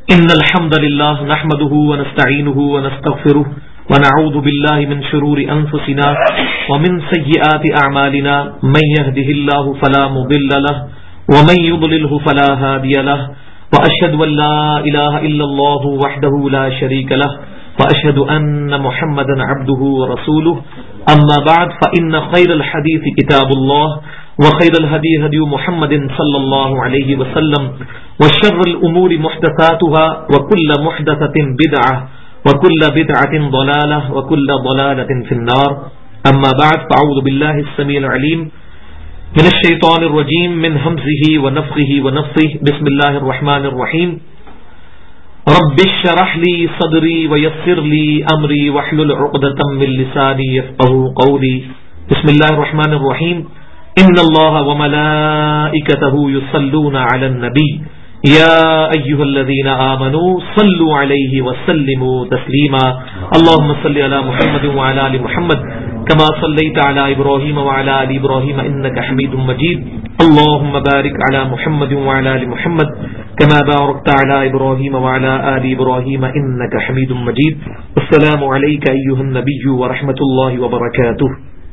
إن الحمد لله نحمده ونستعينه ونستغفره ونعوذ بالله من شرور أنفسنا ومن سيئات أعمالنا من يهده الله فلا مضل له ومن يضلله فلا هادي له وأشهد أن لا إله إلا الله وحده لا شريك له وأشهد أن محمدا عبده ورسوله أما بعد فإن خير الحديث كتاب الله وخير الهدي هدي محمد صلى الله عليه وسلم وشر الأمور محدثاتها وكل محدثة بدعة وكل بدعة ضلالة وكل ضلالة في النار أما بعد فأعوذ بالله السميع العليم من الشيطان الرجيم من همزه ونفخه ونفثه بسم الله الرحمن الرحيم رب اشرح لي صدري ويسر لي أمري واحلل عقدة من لساني يفقهوا قولي بسم الله الرحمن الرحيم إن الله وملائكته يصلون على النبي يا أيها الذين آمنوا صلوا عليه وسلموا تسليما اللهم صل على محمد وعلى آل محمد كما صليت على إبراهيم وعلى آل إبراهيم إنك حميد مجيد اللهم بارك على محمد وعلى آل محمد كما باركت على إبراهيم وعلى آل إبراهيم إنك حميد مجيد السلام عليك أيها النبي ورحمة الله وبركاته.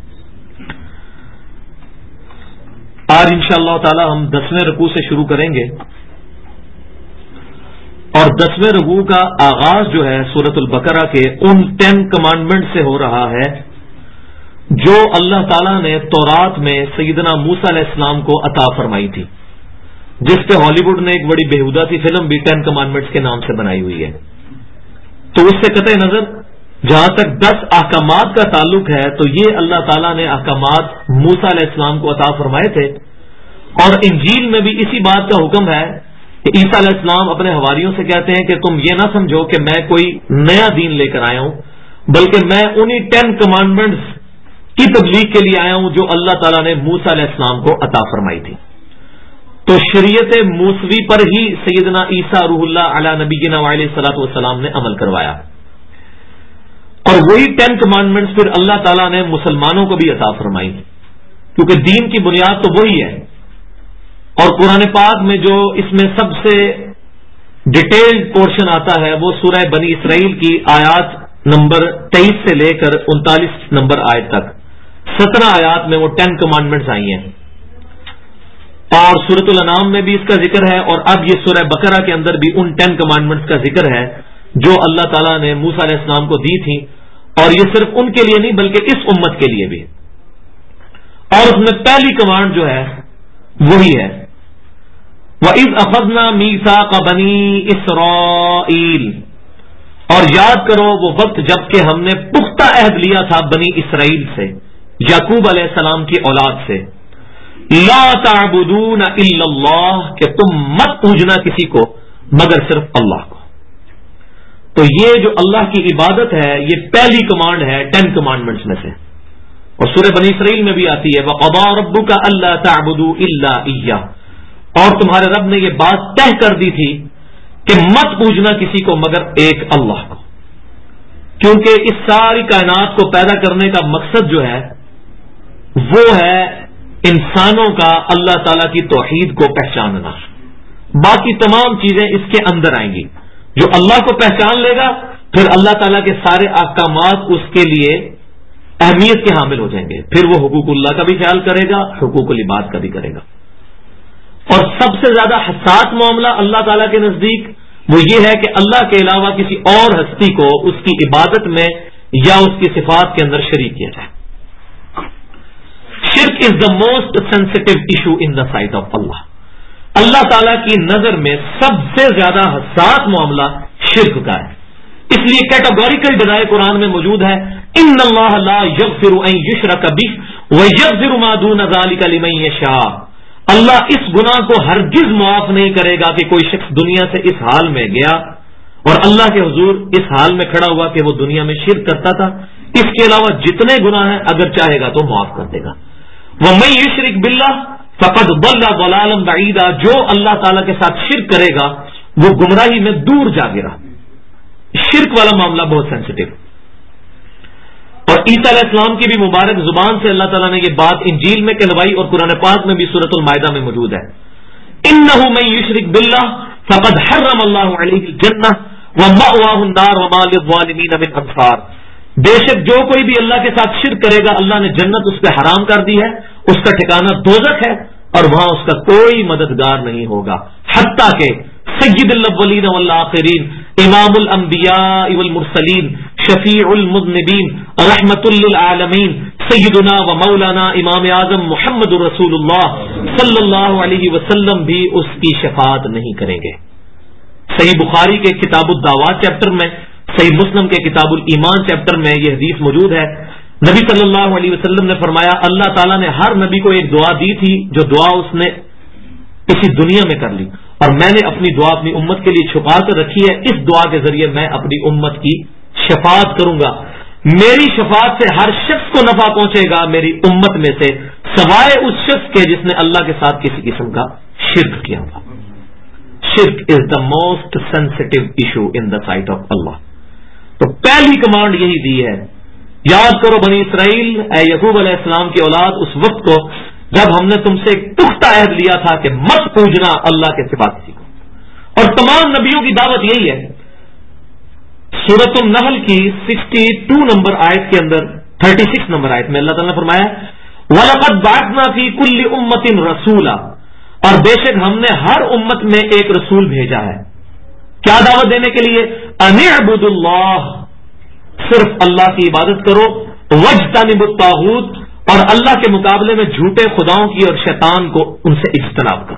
آج انشاءاللہ تعالی ہم 10ویں رکوع سے شروع کریں گے اور 10ویں رکوع کا آغاز جو ہے سورۃ البقرہ کے ان 10 کمانڈمنٹ سے ہو رہا ہے جو اللہ تعالیٰ نے تورات میں سیدنا موسیٰ علیہ السلام کو عطا فرمائی تھی، جس پہ ہالی ووڈ نے ایک بڑی بےہودہ سی فلم بھی 10 کمانڈمنٹس کے نام سے بنائی ہوئی ہے. تو اس سے قطع نظر جہاں تک 10 احکامات کا تعلق ہے تو یہ اللہ تعالیٰ نے احکامات موسیٰ علیہ السلام کو عطا فرمائے تھے، اور انجیل میں بھی اسی بات کا حکم ہے کہ عیسیٰ علیہ السلام اپنے حواریوں سے کہتے ہیں کہ تم یہ نہ سمجھو کہ میں کوئی نیا دین لے کر آیا ہوں، بلکہ میں انہی 10 کمانڈمنٹس کی تبلیغ کے لیے آیا ہوں جو اللہ تعالیٰ نے موسیٰ علیہ السلام کو عطا فرمائی تھی. تو شریعت موسوی پر ہی سیدنا عیسیٰ روح اللہ علی نبینا علیہ الصلوۃ والسلام نے عمل کروایا، اور وہی 10 کمانڈمنٹس پھر اللہ تعالیٰ نے مسلمانوں کو بھی عطا فرمائی، کیونکہ دین کی بنیاد تو وہی ہے. اور قرآن پاک میں جو اس میں سب سے ڈیٹیلڈ پورشن آتا ہے وہ سورہ بنی اسرائیل کی آیات نمبر 23 سے لے کر 39 نمبر آیت تک 17 آیات میں وہ 10 کمانڈمنٹس آئی ہیں، اور سورۃ الانعام میں بھی اس کا ذکر ہے، اور اب یہ سورہ بقرہ کے اندر بھی ان 10 کمانڈمنٹس کا ذکر ہے جو اللہ تعالیٰ نے موسیٰ علیہ السلام کو دی تھی، اور یہ صرف ان کے لیے نہیں بلکہ اس امت کے لیے بھی. اور اس میں پہلی کمانڈ جو ہے وہی ہے وَإِذْ أَخَذْنَا مِيثَاقَ بَنِي إِسْرَائِيلَ، اور یاد کرو وہ وقت جب کہ ہم نے پختہ عہد لیا تھا بنی اسرائیل سے، یعقوب علیہ السلام کی اولاد سے، لا تعبدون الا اللہ، کہ تم مت پوجنا کسی کو مگر صرف اللہ کو. تو یہ جو اللہ کی عبادت ہے یہ پہلی کمانڈ ہے 10 کمانڈمنٹس میں سے، اور سورہ بنی اسرائیل میں بھی آتی ہے وَقَضَىٰ رَبُّكَ أَلَّا تَعْبُدُوا إِلَّا إِيَّاهُ، اور تمہارے رب نے یہ بات طے کر دی تھی کہ مت پوجنا کسی کو مگر ایک اللہ کو، کیونکہ اس ساری کائنات کو پیدا کرنے کا مقصد جو ہے وہ ہے انسانوں کا اللہ تعالیٰ کی توحید کو پہچاننا. باقی تمام چیزیں اس کے اندر آئیں گی. جو اللہ کو پہچان لے گا پھر اللہ تعالیٰ کے سارے احکامات اس کے لیے اہمیت کے حامل ہو جائیں گے، پھر وہ حقوق اللہ کا بھی خیال کرے گا، حقوق العباد کا بھی کرے گا. اور سب سے زیادہ حساس معاملہ اللہ تعالیٰ کے نزدیک وہ یہ ہے کہ اللہ کے علاوہ کسی اور ہستی کو اس کی عبادت میں یا اس کی صفات کے اندر شریک کیا جائے. شرک is the most sensitive issue in the sight of اللہ. اللہ تعالیٰ کی نظر میں سب سے زیادہ حساس معاملہ شرک کا ہے، اس لیے کیٹاگوریکل ڈرائیو قرآن میں موجود ہے ان اللہ لا یغفر ان یشرک بہ ویغفر ما دون ذلک لمن یشاء. اللہ اس گناہ کو ہرگز معاف نہیں کرے گا کہ کوئی شخص دنیا سے اس حال میں گیا اور اللہ کے حضور اس حال میں کھڑا ہوا کہ وہ دنیا میں شرک کرتا تھا، اس کے علاوہ جتنے گناہ ہیں اگر چاہے گا تو معاف کر دے گا. وَمَن یشرک بِاللَّهِ فَقَدْ ضَلَّ ضَلَالًا بَعِیدًا، جو اللہ تعالیٰ کے ساتھ شرک کرے گا وہ گمراہی میں دور جا گرا. شرک والا معاملہ بہت سینسٹیو. اور عیسیٰ علیہ السلام کی بھی مبارک زبان سے اللہ تعالیٰ نے یہ بات انجیل میں کہلوائی، اور قرآن پاک میں بھی سورۃ المائدہ میں موجود ہے. انہ من یشرک باللہ فقد حرم اللہ علیہ الجنہ ومأواہ النار وما للظالمین من انصار. بے شک جو کوئی بھی اللہ کے ساتھ شرک کرے گا اللہ نے جنت اس پہ حرام کر دی ہے, اس کا ٹھکانہ دوزخ ہے اور وہاں اس کا کوئی مددگار نہیں ہوگا. حتیٰ کہ سید الاولین والآخرین, امام الانبیاء والمرسلین, شفیع المذنبین, رحمت للعالمین, سیدنا و مولانا امام اعظم محمد رسول اللہ صلی اللہ علیہ وسلم بھی اس کی شفاعت نہیں کریں گے. صحیح بخاری کے کتاب الدعوات چیپٹر میں, صحیح مسلم کے کتاب الایمان چیپٹر میں یہ حدیث موجود ہے. نبی صلی اللہ علیہ وسلم نے فرمایا اللہ تعالیٰ نے ہر نبی کو ایک دعا دی تھی جو دعا اس نے اسی دنیا میں کر لی, اور میں نے اپنی دعا اپنی امت کے لیے چھپا کر رکھی ہے. اس دعا کے ذریعے میں اپنی امت کی شفاعت کروں گا. میری شفاعت سے ہر شخص کو نفع پہنچے گا میری امت میں سے, سوائے اس شخص کے جس نے اللہ کے ساتھ کسی قسم کا شرک کیا ہوگا. شرک is the most sensitive issue in the sight of اللہ. تو پہلی کمانڈ یہی دی ہے, یاد کرو بنی اسرائیل, اے یعقوب علیہ السلام کی اولاد, اس وقت کو جب ہم نے تم سے ایک پختہ عہد لیا تھا کہ مت پوجنا اللہ کے سوا کسی کو. اور تمام نبیوں کی دعوت یہی ہے. سورۃ النحل کی 62 نمبر آیت کے اندر 36 نمبر آیت میں اللہ تعالیٰ نے فرمایا وَلَقَدْ بَعَثْنَا فِي كُلِّ أُمَّةٍ رَسُولًا, اور بے شک ہم نے ہر امت میں ایک رسول بھیجا ہے. کیا دعوت دینے کے لیے؟ ان اعبدوا اللہ, صرف اللہ کی عبادت کرو, واجتنبوا الطاغوت, اور اللہ کے مقابلے میں جھوٹے خداؤں کی اور شیطان کو ان سے اجتناب کرو.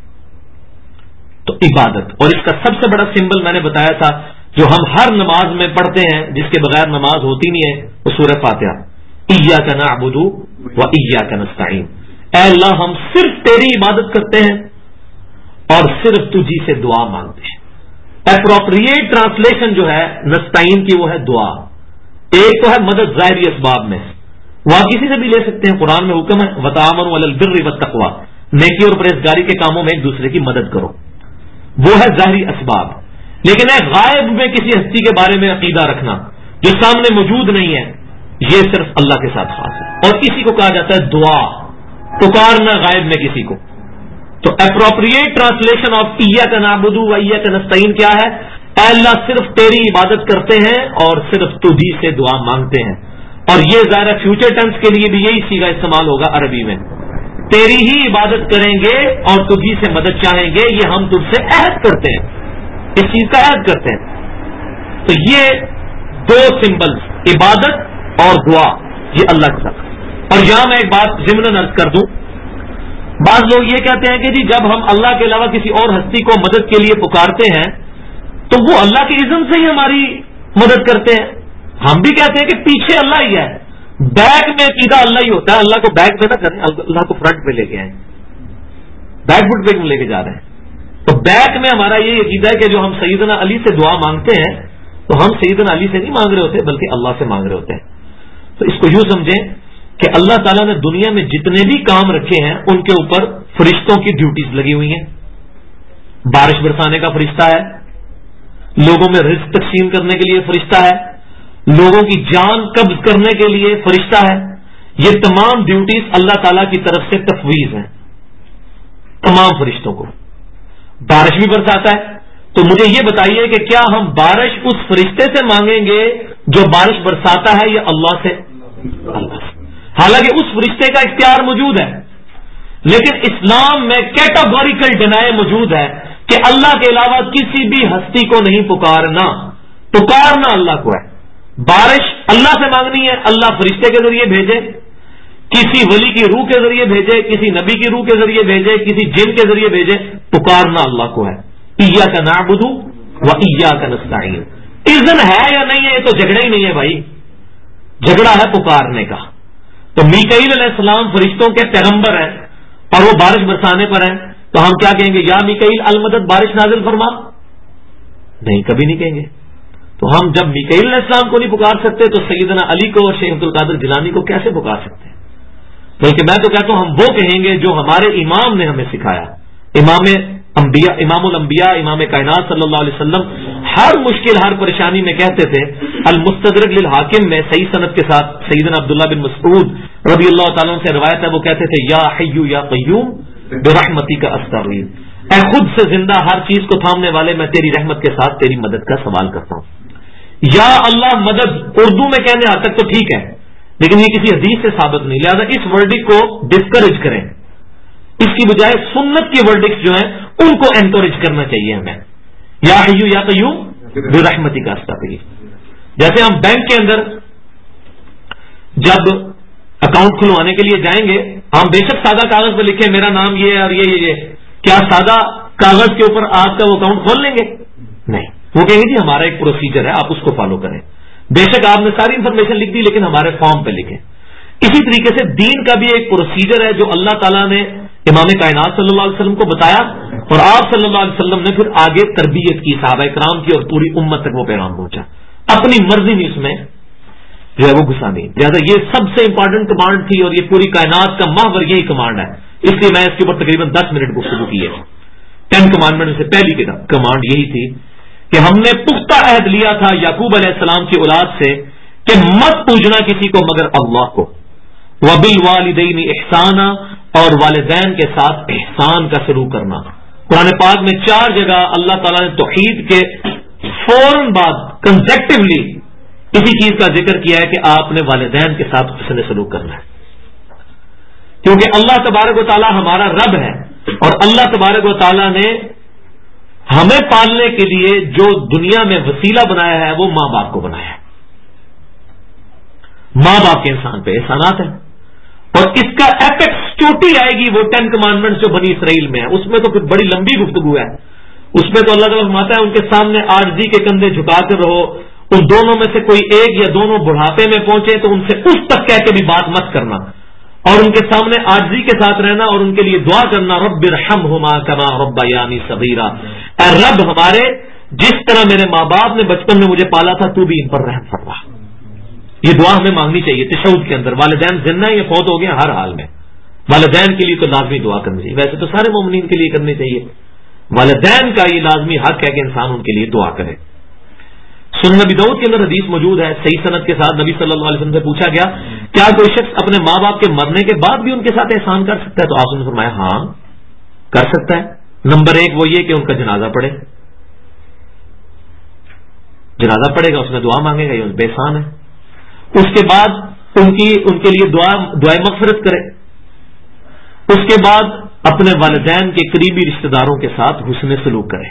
تو عبادت, اور اس کا سب سے بڑا سمبل میں نے بتایا تھا جو ہم ہر نماز میں پڑھتے ہیں جس کے بغیر نماز ہوتی نہیں ہے, وہ سورہ فاتحہ, ایاک نعبد و ایاک نستعین. اے اللہ ہم صرف تیری عبادت کرتے ہیں اور صرف تجھی سے دعا مانگتے ہیں. اپروپریٹ ٹرانسلیشن جو ہے نستعین کی وہ ہے دعا. ایک تو ہے مدد ظاہری اسباب میں, وہاں کسی سے بھی لے سکتے ہیں, قرآن میں حکم ہے وتعاونوا علی البر والتقوی, نیکی اور پرہیزگاری کے کاموں میں ایک دوسرے کی مدد کرو, وہ ہے ظاہری اسباب. لیکن غائب میں کسی ہستی کے بارے میں عقیدہ رکھنا جو سامنے موجود نہیں ہے, یہ صرف اللہ کے ساتھ خاص ہے, اور اسی کو کہا جاتا ہے دعا, پکارنا غائب میں کسی کو. تو اپروپریٹ ٹرانسلیشن آف ایاک نعبد و ایاک نستعین کیا ہے؟ اے اللہ صرف تیری عبادت کرتے ہیں اور صرف تجھی سے دعا مانگتے ہیں. اور یہ ظاہر فیوچر ٹینس کے لیے بھی یہی صیغہ استعمال ہوگا عربی میں, تیری ہی عبادت کریں گے اور تجھی سے مدد چاہیں گے, یہ ہم تجھ سے عہد کرتے ہیں, اس چیز کا عہد کرتے ہیں. تو یہ دو سمبلز, عبادت اور دعا, یہ اللہ کے ساتھ. اور یہاں میں ایک بات ضمن عرض کر دوں, بعض لوگ یہ کہتے ہیں کہ جی جب ہم اللہ کے علاوہ کسی اور ہستی کو مدد کے لیے پکارتے ہیں تو وہ اللہ کے اذن سے ہی ہماری مدد کرتے ہیں. ہم بھی کہتے ہیں کہ پیچھے اللہ ہی ہے, بیک میں عقیدہ اللہ ہی ہوتا ہے. اللہ کو بیک میں نہ کریں, اللہ کو فرنٹ پہ لے کے آئیں, بیک فٹ پہ لے کے جا رہے ہیں. تو بیک میں ہمارا یہ عقیدہ ہے کہ جو ہم سیدنا علی سے دعا مانگتے ہیں تو ہم سیدنا علی سے نہیں مانگ رہے ہوتے بلکہ اللہ سے مانگ رہے ہوتے ہیں. تو اس کو یوں سمجھیں کہ اللہ تعالیٰ نے دنیا میں جتنے بھی کام رکھے ہیں ان کے اوپر فرشتوں کی ڈیوٹیز لگی ہوئی ہیں. بارش برسانے کا فرشتہ ہے, لوگوں میں رزق تقسیم کرنے کے لیے فرشتہ ہے, لوگوں کی جان قبض کرنے کے لیے فرشتہ ہے. یہ تمام ڈیوٹیز اللہ تعالیٰ کی طرف سے تفویض ہیں تمام فرشتوں کو. بارش بھی برساتا ہے, تو مجھے یہ بتائیے کہ کیا ہم بارش اس فرشتے سے مانگیں گے جو بارش برساتا ہے یا اللہ سے؟ اللہ سے. حالانکہ اس فرشتے کا اختیار موجود ہے, لیکن اسلام میں کیٹاگوریکل ڈینائی موجود ہے کہ اللہ کے علاوہ کسی بھی ہستی کو نہیں پکارنا. پکارنا اللہ کو ہے. بارش اللہ سے مانگنی ہے, اللہ فرشتے کے ذریعے بھیجے, کسی ولی کی روح کے ذریعے بھیجے, کسی نبی کی روح کے ذریعے بھیجے, کسی جن کے ذریعے بھیجے, پکارنا اللہ کو ہے. ایاک نعبد و ایاک نستعین. اذن ہے یا نہیں ہے یہ تو جھگڑا ہی نہیں ہے بھائی, جھگڑا ہے پکارنے کا. تو میکائیل علیہ السلام فرشتوں کے پیغمبر ہیں اور وہ بارش برسانے پر ہیں, تو ہم کیا کہیں گے؟ یا میکائیل المدد بارش نازل فرما؟ نہیں, کبھی نہیں کہیں گے. تو ہم جب میکائیل علیہ السلام کو نہیں پکار سکتے تو سیدنا علی کو اور شیخ عبد القادر جیلانی کو کیسے پکار سکتے ہیں؟ بلکہ میں تو کہتا ہوں ہم وہ کہیں گے جو ہمارے امام نے ہمیں سکھایا. امام الانبیاء امام کائنات صلی اللہ علیہ وسلم ہر مشکل ہر پریشانی میں کہتے تھے. المستدرک للحاکم میں صحیح سند کے ساتھ سیدنا عبداللہ بن مسعود رضی اللہ تعالیٰ سے روایت ہے, وہ کہتے تھے یا حی یا قیوم برحمتک استغیث, اے خود سے زندہ ہر چیز کو تھامنے والے، میں تیری رحمت کے ساتھ تیری مدد کا سوال کرتا ہوں۔ یا اللہ مدد اردو میں کہنے حد تک تو ٹھیک ہے، لیکن یہ کسی حدیث سے ثابت نہیں، لہذا اس ورڈک کو ڈسکریج کریں، اس کی بجائے سنت کی ورڈکس جو ہیں ان کو انکریج کرنا چاہیے ہمیں۔ یا حیو یا قیوم برحمتی کا استغفر۔ جیسے ہم بینک کے اندر جب اکاؤنٹ کھلوانے کے لیے جائیں گے، ہم بے شک سادہ کاغذ پہ لکھیں میرا نام یہ ہے اور یہ کیا سادہ کاغذ کے اوپر آپ کا وہ اکاؤنٹ کھول لیں گے؟ نہیں، وہ کہیں گے جی ہمارا ایک پروسیجر ہے، آپ اس کو فالو کریں۔ بے شک آپ نے ساری انفارمیشن لکھ دی، لیکن ہمارے فارم پہ لکھیں۔ اسی طریقے سے دین کا بھی ایک پروسیجر ہے جو اللہ تعالیٰ نے امام کائنات صلی اللہ علیہ وسلم کو بتایا، اور آپ صلی اللہ علیہ وسلم نے پھر آگے تربیت کی صحابہ کرام کی، اور پوری امت تک وہ پیغام پہنچا۔ اپنی مرضی نہیں اس میں جو ہے وہ گھسا نہیں۔ لہٰذا یہ سب سے امپورٹنٹ کمانڈ تھی، اور یہ پوری کائنات کا محور یہی کمانڈ ہے، اس لیے میں اس کے اوپر تقریباً 10 منٹ گفتگو کی ہے۔ 10 کمانڈمنٹ سے پہلی کمانڈ یہی تھی کہ ہم نے پختہ عہد لیا تھا یعقوب علیہ السلام کی اولاد سے کہ مت پوجنا کسی کو مگر اللہ کو، وبالوالدین احسانا، اور والدین کے ساتھ احسان کا سلوک کرنا۔ قرآن پاک میں 4 جگہ اللہ تعالیٰ نے توحید کے فوراً بعد کنسیکٹولی اسی چیز کا ذکر کیا ہے کہ آپ نے والدین کے ساتھ حسن سلوک کرنا ہے، کیونکہ اللہ تبارک و تعالیٰ ہمارا رب ہے، اور اللہ تبارک و تعالیٰ نے ہمیں پالنے کے لیے جو دنیا میں وسیلہ بنایا ہے وہ ماں باپ کو بنایا ہے۔ ماں باپ کے انسان پہ احسانات ہیں، اور اس کا ایپیکس چوٹی آئے گی وہ 10 کمانڈمنٹ جو بنی اسرائیل میں ہے، اس میں تو پھر بڑی لمبی گفتگو ہے۔ اس میں تو اللہ تعالیٰ فرماتا ہے ان کے سامنے عاجزی کے کندھے جھکا کر رہو، ان دونوں میں سے کوئی ایک یا دونوں بڑھاپے میں پہنچے تو ان سے اس تک کہہ کے بھی بات مت کرنا، اور ان کے سامنے عاجزی کے ساتھ رہنا، اور ان کے لیے دعا کرنا، رب ارحمہما کما ربیانی صغیرا، اے رب ہمارے جس طرح میرے ماں باپ نے بچپن میں مجھے پالا تھا تو بھی ان پر رحم فرما۔ یہ دعا ہمیں مانگنی چاہیے تشہد کے اندر۔ والدین زندہ یا فوت ہو گئے ہر حال میں والدین کے لیے تو لازمی دعا کرنی چاہیے، ویسے تو سارے مومنین کے لیے کرنی چاہیے، والدین کا یہ لازمی حق ہے کہ انسان ان کے لیے دعا کرے۔ سنن نبی داؤد کے اندر حدیث موجود ہے صحیح سند کے ساتھ، نبی صلی اللہ علیہ وسلم سے پوچھا گیا کیا کوئی شخص اپنے ماں باپ کے مرنے کے بعد بھی ان کے ساتھ احسان کر سکتا ہے؟ تو آپ نے فرمایا ہاں کر سکتا ہے۔ نمبر 1 وہ یہ کہ ان کا جنازہ پڑھے، جنازہ پڑھے گا، اس میں دعا مانگے گا، یہ ان پہ احسان ہے۔ اس کے بعد ان کے لیے دعائے مغفرت کرے۔ اس کے بعد اپنے والدین کے قریبی رشتہ داروں کے ساتھ حسن سلوک کرے،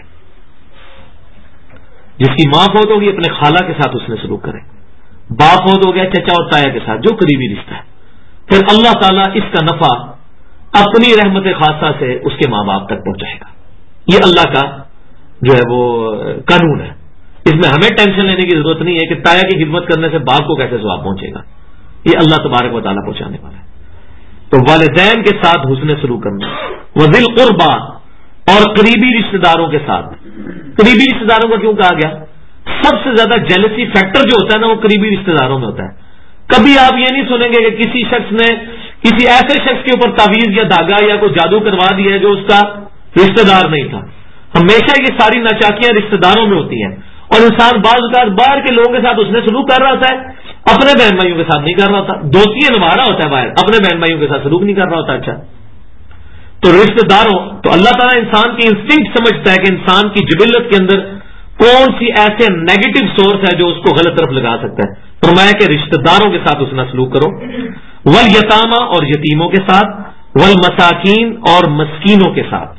جس کی ماں فوت ہوگی اپنے خالہ کے ساتھ حسن سلوک کرے، باپ فوت ہو گیا چچا اور تایا کے ساتھ جو قریبی رشتہ ہے، پھر اللہ تعالیٰ اس کا نفع اپنی رحمت خاصہ سے اس کے ماں باپ تک پہنچائے گا۔ یہ اللہ کا جو ہے وہ قانون ہے، اس میں ہمیں ٹینشن لینے کی ضرورت نہیں ہے کہ تایا کی خدمت کرنے سے باپ کو کیسے ثواب پہنچے گا، یہ اللہ تبارک و تعالیٰ پہنچانے والا ہے۔ تو والدین کے ساتھ حسن سلوک کرنا، وذی القربى، اور قریبی رشتہ داروں کے ساتھ۔ قریبی رشتہ داروں کا کیوں کہا گیا؟ سب سے زیادہ جیلسی فیکٹر جو ہوتا ہے نا وہ قریبی رشتہ داروں میں ہوتا ہے۔ کبھی آپ یہ نہیں سنیں گے کہ کسی شخص نے کسی ایسے شخص کے اوپر تعویذ یا دھاگا یا کوئی جادو کروا دیا ہے جو اس کا رشتہ دار نہیں تھا۔ ہمیشہ یہ ساری ناچاکیاں رشتہ داروں میں ہوتی ہیں، اور انسان بعض اوقات باہر کے لوگوں کے ساتھ اس نے سلوک کر رہا ہوتا ہے، اپنے بہن بھائیوں کے ساتھ نہیں کر رہا ہوتا، دوستی نبھا رہا ہوتا ہے باہر، اپنے بہن بھائیوں کے ساتھ سلوک نہیں کر رہا ہوتا۔ اچھا تو رشتہ داروں، تو اللہ تعالیٰ انسان کی انسٹنکٹ سمجھتا ہے کہ انسان کی جبلت کے اندر کون سی ایسے نیگیٹو سورس ہے جو اس کو غلط طرف لگا سکتا ہے۔ فرمایا کہ رشتہ داروں کے ساتھ اس نے سلوک کرو، والیتاما، اور یتیموں کے ساتھ، والمساکین، اور مسکینوں کے ساتھ،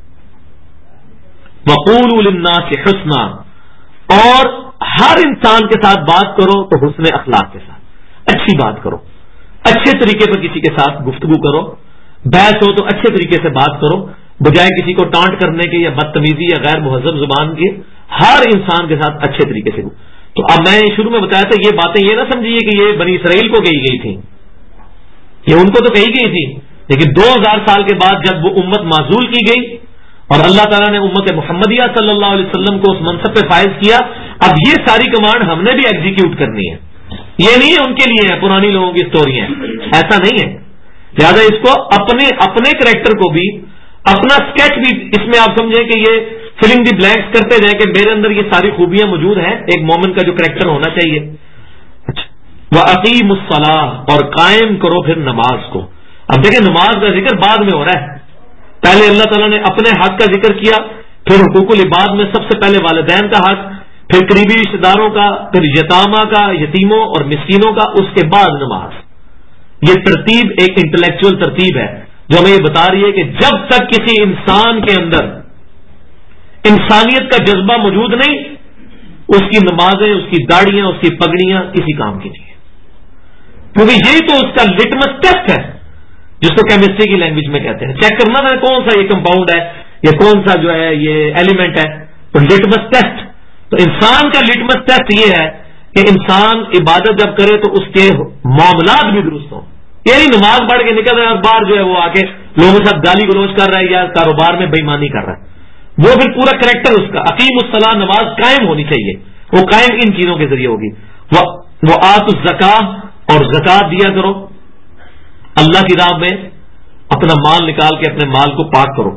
وقولوا للناس حسنا، اور ہر انسان کے ساتھ بات کرو تو حسن اخلاق کے ساتھ، اچھی بات کرو، اچھے طریقے پر کسی کے ساتھ گفتگو کرو، بحث ہو تو اچھے طریقے سے بات کرو، بجائے کسی کو ٹانٹ کرنے کے یا بدتمیزی یا غیر مہذب زبان کے، ہر انسان کے ساتھ اچھے طریقے سے۔ تو اب میں شروع میں بتایا تھا یہ باتیں یہ نہ سمجھیے کہ یہ بنی اسرائیل کو کہی گئی تھی، یہ ان کو تو کہی گئی تھی، لیکن 2000 سال کے بعد جب وہ امت معزول کی گئی اور اللہ تعالیٰ نے امت محمدیہ صلی اللہ علیہ وسلم کو اس منصب پہ فائز کیا، اب یہ ساری کمانڈ ہم نے بھی ایگزیکیوٹ کرنی ہے۔ یہ نہیں ہے ان کے لیے ہے پرانی لوگوں کی اسٹوری ہیں، ایسا نہیں ہے۔ لہٰذا اس کو اپنے کریکٹر کو بھی، اپنا اسکیچ بھی اس میں آپ سمجھیں کہ یہ فلنگ دی بلینکس کرتے جائیں کہ میرے اندر یہ ساری خوبیاں موجود ہیں ایک مومن کا جو کریکٹر ہونا چاہیے۔ اچھا، وَأَقِیمُوا الصَّلَاةَ، اور قائم کرو پھر نماز کو۔ اب دیکھیں نماز کا ذکر بعد میں ہو رہا ہے، پہلے اللہ تعالیٰ نے اپنے حق کا ذکر کیا، پھر حقوق العباد میں سب سے پہلے والدین کا حق، پھر قریبی رشتے داروں کا، پھر یتامہ کا، یتیموں اور مسکینوں کا، اس کے بعد نماز۔ یہ ترتیب ایک انٹلیکچوئل ترتیب ہے جو ہمیں یہ بتا رہی ہے کہ جب تک کسی انسان کے اندر انسانیت کا جذبہ موجود نہیں، اس کی نمازیں، اس کی داڑیاں، اس کی پگڑیاں کسی کام کی نہیں ہے، کیونکہ یہی تو اس کا لٹمس ٹیسٹ ہے جس کو کیمسٹری کی لینگویج میں کہتے ہیں۔ چیک کرنا تھا کون سا یہ کمپاؤنڈ ہے، یہ کون سا جو ہے یہ ایلیمنٹ ہے، تو لٹمس ٹیسٹ۔ تو انسان کا لٹمس ٹیسٹ یہ ہے کہ انسان عبادت جب کرے تو اس کے معاملات بھی درست ہوں، یہ نہیں نماز پڑھ کے نکل رہا ہے اور باہر جو ہے وہ آ کے لوگوں کے ساتھ گالی گلوچ کر رہا ہے یا کاروبار میں بےایمانی کر رہا ہے، وہ پھر پورا کریکٹر اس کا اقیم الصلاۃ، نماز قائم ہونی چاہیے، وہ قائم ان چیزوں کے ذریعے ہوگی۔ وہ آت الزکاۃ، اور زکات دیا کرو، اللہ کی راہ میں اپنا مال نکال کے اپنے مال کو پاک کرو۔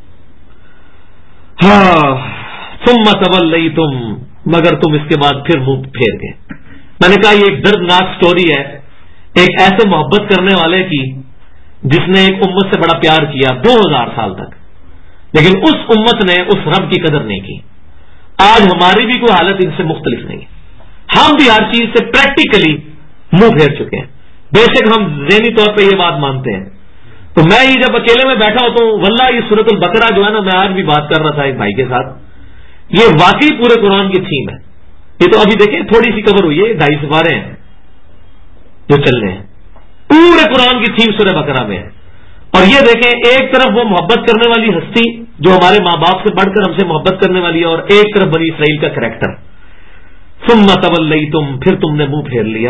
ہاں ثم تولیتم، مگر تم اس کے بعد پھر منہ پھیر گئے۔ میں نے کہا یہ ایک دردناک سٹوری ہے ایک ایسے محبت کرنے والے کی جس نے ایک امت سے بڑا پیار کیا 2000 سال تک، لیکن اس امت نے اس رب کی قدر نہیں کی۔ آج ہماری بھی کوئی حالت ان سے مختلف نہیں ہے، ہم بھی ہر چیز سے پریکٹیکلی منہ پھیر چکے ہیں، بے شک ہم ذہنی طور پہ یہ بات مانتے ہیں۔ تو میں یہ جب اکیلے میں بیٹھا ہوتا ہوں، واللہ یہ سورۃ البقرہ جو ہے نا، میں آج بھی بات کر رہا تھا ایک بھائی کے ساتھ، یہ واقعی پورے قرآن کی تھیم ہے۔ یہ تو ابھی دیکھیں تھوڑی سی کور ہوئی ہے، 2.5 سپارے ہیں جو چل رہے ہیں، پورے قرآن کی تھیم سورہ بقرہ میں ہے۔ اور یہ دیکھیں ایک طرف وہ محبت کرنے والی ہستی جو ہمارے ماں باپ سے بڑھ کر ہم سے محبت کرنے والی ہے، اور ایک طرف بنی اسرائیل کا کریکٹر۔ ثم تولیتم، پھر تم نے منہ پھیر لیا۔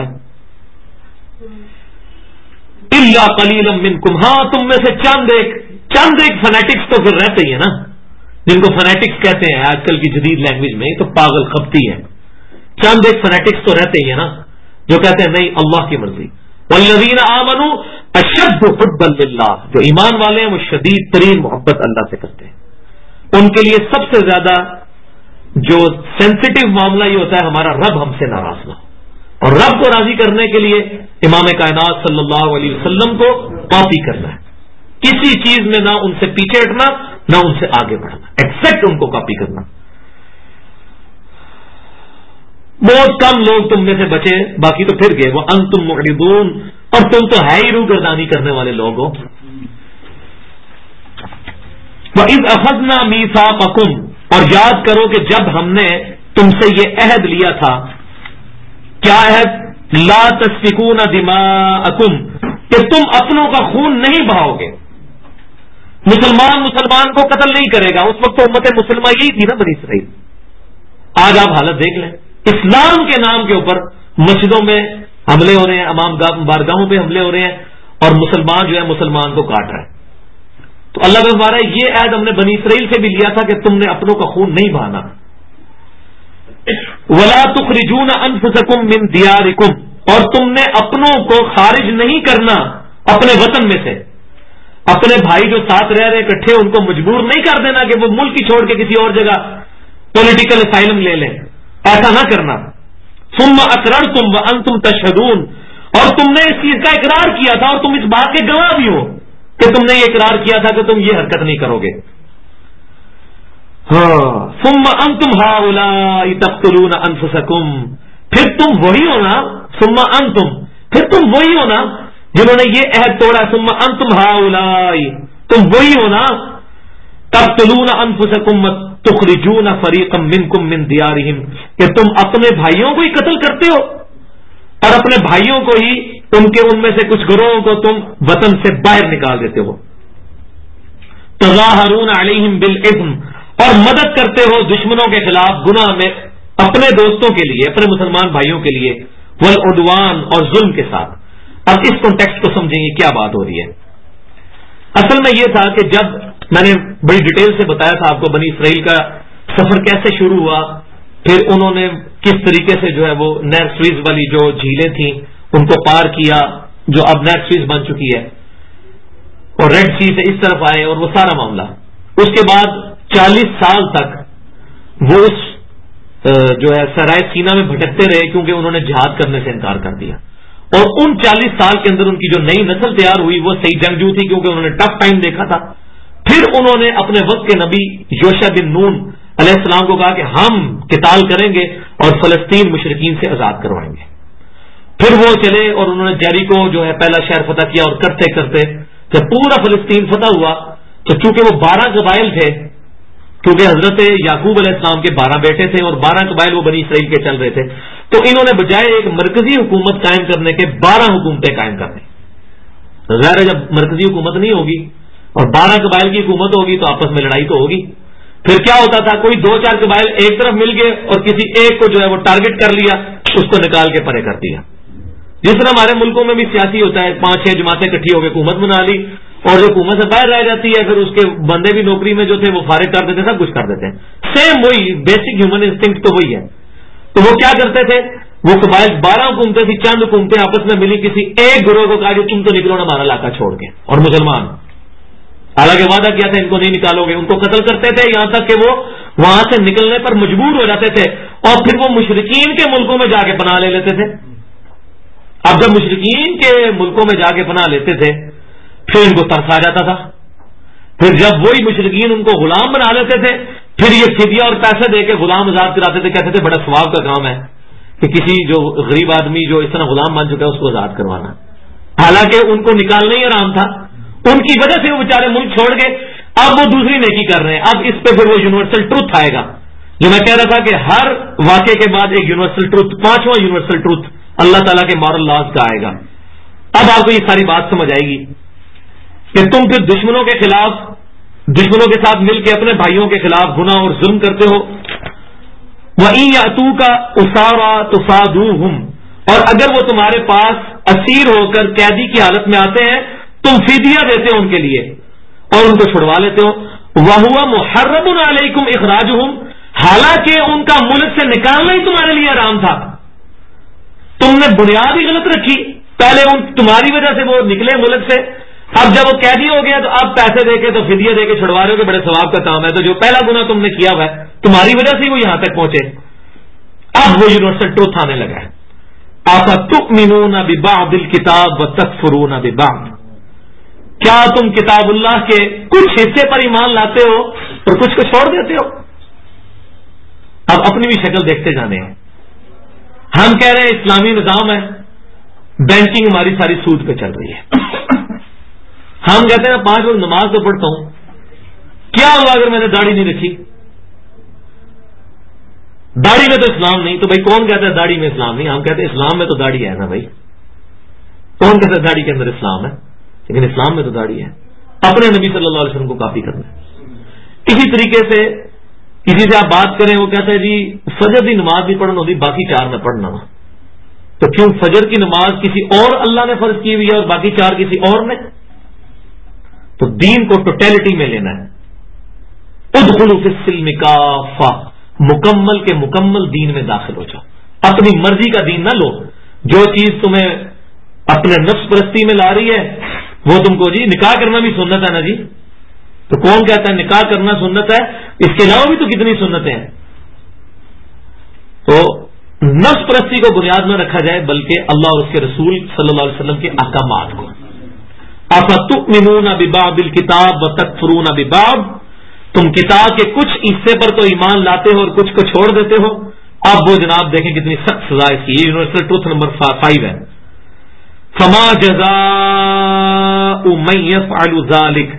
الا قلیلا منکم، ہاں تم میں سے چند ایک فنیٹکس تو پھر رہتے ہی ہیں نا، جن کو فنیٹکس کہتے ہیں آج کل کی جدید لینگویج میں، یہ تو پاگل خبتی ہے۔ چند ایک فنیٹکس تو رہتے ہی ہیں نا جو کہتے ہیں نہیں اللہ کی مرضی۔ والذین آمنوا اشد حبا للہ، جو ایمان والے ہیں وہ شدید ترین محبت اللہ سے کرتے ہیں۔ ان کے لیے سب سے زیادہ جو سینسٹیو معاملہ یہ ہوتا ہے ہمارا رب ہم سے ناراض نہ ہو، اور رب کو راضی کرنے کے لیے امام کائنات صلی اللہ علیہ وسلم کو کاپی کرنا ہے، کسی چیز میں نہ ان سے پیچھے ہٹنا نہ ان سے آگے بڑھنا، ایکزیکٹ ان کو کاپی کرنا۔ بہت کم لوگ تم میں سے بچے، باقی تو پھر گئے۔ وہ انتم معرضون، اور تم تو ہے ہی روگردانی کرنے والے لوگ ہو۔ وَإِذْ أَخَذْنَا مِيثَاقَكُمْ، اور یاد کرو کہ جب ہم نے تم سے یہ عہد لیا تھا، کیا عہد؟ لا تسفکون دماءکم، کہ تم اپنوں کا خون نہیں بہاؤ گے، مسلمان کو قتل نہیں کرے گا۔ اس وقت تو امت مسلمہ یہی تھی نا بنی اسرائیل۔ آج آپ حالت دیکھ لیں، اسلام کے نام کے اوپر مسجدوں میں حملے ہو رہے ہیں، امام بارگاہوں پہ حملے ہو رہے ہیں، اور مسلمان جو ہے مسلمان کو کاٹ رہا ہے۔ تو اللہ کا فرمان ہے یہ عہد ہم نے بنی اسرائیل سے بھی لیا تھا کہ تم نے اپنوں کا خون نہیں بہانا۔ ولا تخرجون انفسکم من دیارکم، اور تم نے اپنوں کو خارج نہیں کرنا اپنے وطن میں سے، اپنے بھائی جو ساتھ رہ رہے اکٹھے ان کو مجبور نہیں کر دینا کہ وہ ملک ہی چھوڑ کے کسی اور جگہ پولیٹیکل اسائلم لے لیں، ایسا نہ کرنا۔ ثم اقررتم وانتم تشهدون، اور تم نے اس چیز کا اقرار کیا تھا اور تم اس بات کے گواہ بھی ہو کہ تم نے یہ اقرار کیا تھا کہ تم یہ حرکت نہیں کرو گے۔ ثم انتم هؤلاء تقتلون انفسکم، پھر تم وہی ہونا، ثم انتم، پھر تم وہی ہونا جنہوں نے یہ عہد توڑا۔ ثم انتم هؤلاء، تم وہی ہونا، تقتلون انفسکم تخرجون فریقا منکم من دیارہم، کہ تم اپنے بھائیوں کو ہی قتل کرتے ہو اور اپنے بھائیوں کو ہی ان میں سے کچھ گروہوں کو تم وطن سے باہر نکال دیتے ہو۔ تظاہرون علیہم بالاثم، اور مدد کرتے ہو دشمنوں کے خلاف گناہ میں اپنے دوستوں کے لیے، اپنے مسلمان بھائیوں کے لیے، والعدوان، اور ظلم کے ساتھ۔ اب اس کانٹیکسٹ کو سمجھیں گے کیا بات ہو رہی ہے۔ اصل میں یہ تھا کہ جب میں نے بڑی ڈیٹیل سے بتایا تھا آپ کو بنی اسرائیل کا سفر کیسے شروع ہوا، پھر انہوں نے کس طریقے سے جو ہے وہ نہر سویز والی جو جھیلیں تھیں ان کو پار کیا، جو اب نہر سویز بن چکی ہے، اور ریڈ سی سے اس طرف آئے، اور وہ سارا معاملہ۔ اس کے بعد 40 سال تک وہ اس جو ہے سرائے سینا میں بھٹکتے رہے، کیونکہ انہوں نے جہاد کرنے سے انکار کر دیا، اور ان 40 سال کے اندر ان کی جو نئی نسل تیار ہوئی وہ صحیح جنگجو تھی، کیونکہ انہوں نے ٹف ٹائم دیکھا تھا، پھر انہوں نے اپنے وقت کے نبی یوشع بن نون علیہ السلام کو کہا کہ ہم قتال کریں گے اور فلسطین مشرکین سے آزاد کروائیں گے. پھر وہ چلے اور انہوں نے جیریکو جو ہے پہلا شہر فتح کیا، اور کرتے کرتے جب پورا فلسطین فتح ہوا تو چونکہ وہ 12 قبائل تھے، کیونکہ حضرت یعقوب علیہ السلام کے 12 بیٹے تھے اور 12 قبائل وہ بنی اسرائیل کے چل رہے تھے، تو انہوں نے بجائے ایک مرکزی حکومت قائم کرنے کے 12 حکومتیں قائم کر دیں. ظاہر ہے جب مرکزی حکومت نہیں ہوگی اور 12 قبائل کی حکومت ہوگی تو آپس میں لڑائی تو ہوگی. پھر کیا ہوتا تھا، کوئی 2-4 قبائل ایک طرف مل گئے اور کسی ایک کو جو ہے وہ ٹارگٹ کر لیا، اس کو نکال کے پرے کر دیا. جس طرح ہمارے ملکوں میں بھی سیاسی ہوتا ہے، 5-6 جماعتیں اکٹھی ہو کے حکومت بنا لی، اور جو حکومت سے باہر رہ جاتی ہے پھر اس کے بندے بھی نوکری میں جو تھے وہ فارغ کر دیتے، سب کچھ کر دیتے ہیں. سیم وہی بیسک ہیومن انسٹنکٹ تو وہی ہے. تو وہ کیا کرتے تھے، وہ قبائل 12 حکومتیں تھی، چند حکومتیں آپس میں ملی، کسی ایک گروہ کو کہا کہ تم تو نکلو نا ہمارا علاقہ چھوڑ کے، اور مسلمان حالانکہ وعدہ کیا تھا ان کو نہیں نکالو گے، ان کو قتل کرتے تھے، یہاں تک کہ وہ وہاں سے نکلنے پر مجبور ہو جاتے تھے اور پھر وہ مشرکین کے ملکوں میں جا کے پناہ لے لیتے تھے. اب جب مشرکین کے ملکوں میں جا کے پناہ لیتے تھے پھر ان کو ترس آ جاتا تھا. پھر جب وہی مشرکین ان کو غلام بنا لیتے تھے پھر یہ فدیہ اور پیسے دے کے غلام آزاد کراتے تھے، کہتے تھے بڑا ثواب کا کام ہے کہ کسی جو غریب آدمی جو اس طرح غلام بن چکا ہے اس کو آزاد کروانا. حالانکہ ان کو نکالنا ہی آرام تھا، ان کی وجہ سے وہ بیچارے ملک چھوڑ گئے. اب وہ دوسری نیکی کر رہے ہیں. اب اس پہ پھر وہ یونیورسل ٹروتھ آئے گا جو میں کہہ رہا تھا کہ ہر واقعے کے بعد ایک یونیورسل ٹروتھ، 5واں یونیورسل ٹروتھ اللہ تعالیٰ کے مورل لاز کا آئے گا. اب آپ کو یہ ساری بات سمجھ آئے گی کہ تم پھر دشمنوں کے خلاف، دشمنوں کے ساتھ مل کے اپنے بھائیوں کے خلاف گناہ اور ظلم کرتے ہو. وَإِن يَأْتُوكَ أُسَارَىٰ تُصَادُوهُمْ، اور اگر وہ تمہارے پاس اسیر ہو کر قیدی کی حالت میں آتے ہیں تم فدیہ دیتے ہو ان کے لیے اور ان کو چھڑوا لیتے ہو. وَهُوَ مُحَرَّمٌ عَلَيْكُمْ إِخْرَاجُهُمْ، حالانکہ ان کا ملک سے نکالنا ہی تمہارے لیے حرام تھا. تم نے بنیاد ہی غلط رکھی. پہلے تمہاری وجہ سے وہ نکلے ملک سے، اب جب وہ قیدی ہو گیا تو اب پیسے دے کے تو فدیہ دے کے چھڑوا رہے ہو کہ بڑے ثواب کا کام ہے. تو جو پہلا گناہ تم نے کیا ہوا ہے تمہاری وجہ سے وہ یہاں تک پہنچے. اب وہ یونیورسل ٹروتھ آنے لگا ہے. أَفَتُؤْمِنُونَ بِبَعْضِ الْكِتَابِ وَتَكْفُرُونَ بِبَعْضٍ، کیا تم کتاب اللہ کے کچھ حصے پر ایمان لاتے ہو اور کچھ کو چھوڑ دیتے ہو؟ اب اپنی بھی شکل دیکھتے جانے ہیں. ہم کہہ رہے ہیں اسلامی نظام ہے، بینکنگ ہماری ساری سود پہ چل رہی ہے. ہم کہتے ہیں 5 وقت نماز تو پڑھتا ہوں، کیا ہوا اگر میں نے داڑھی نہیں رکھی؟ داڑھی میں تو اسلام نہیں. تو بھائی کون کہتا ہے داڑھی میں اسلام نہیں؟ ہم کہتے ہیں اسلام میں تو داڑھی ہے نا بھائی. کون کہتا ہے داڑھی کے اندر اسلام ہے؟ لیکن اسلام میں تو داڑھی ہے. اپنے نبی صلی اللہ علیہ وسلم کو کاپی کرنا. اسی طریقے سے کسی سے آپ بات کریں وہ کہتا ہے جی فجر کی نماز بھی پڑھنا ہوتی، باقی 4 میں پڑھنا وا. تو کیوں فجر کی نماز کسی اور اللہ نے فرض کی ہوئی ہے اور باقی 4 کسی اور نے؟ تو دین کو ٹوٹیلٹی میں لینا ہے. ادخلوا فی السلم کافہ، مکمل کے مکمل دین میں داخل ہو جاؤ. اپنی مرضی کا دین نہ لو. جو چیز تمہیں اپنے نفس پرستی میں لا رہی ہے وہ تم کو جی نکاح کرنا بھی سنت ہے نا جی. تو کون کہتا ہے نکاح کرنا سنت ہے؟ اس کے علاوہ بھی تو کتنی سنتیں ہیں. تو نفس پرستی کو بنیاد میں رکھا جائے بلکہ اللہ اور اس کے رسول صلی اللہ علیہ وسلم کے احکامات کو. افتؤمنون ببعض الکتاب وتکفرون ببعض، تم کتاب کے کچھ حصے پر تو ایمان لاتے ہو اور کچھ کو چھوڑ دیتے ہو. اب وہ جناب دیکھیں کتنی سخت سزا اس کی. یونیورسل ٹروتھ نمبر 5 ہے. فما جزاء من يفعل ذلك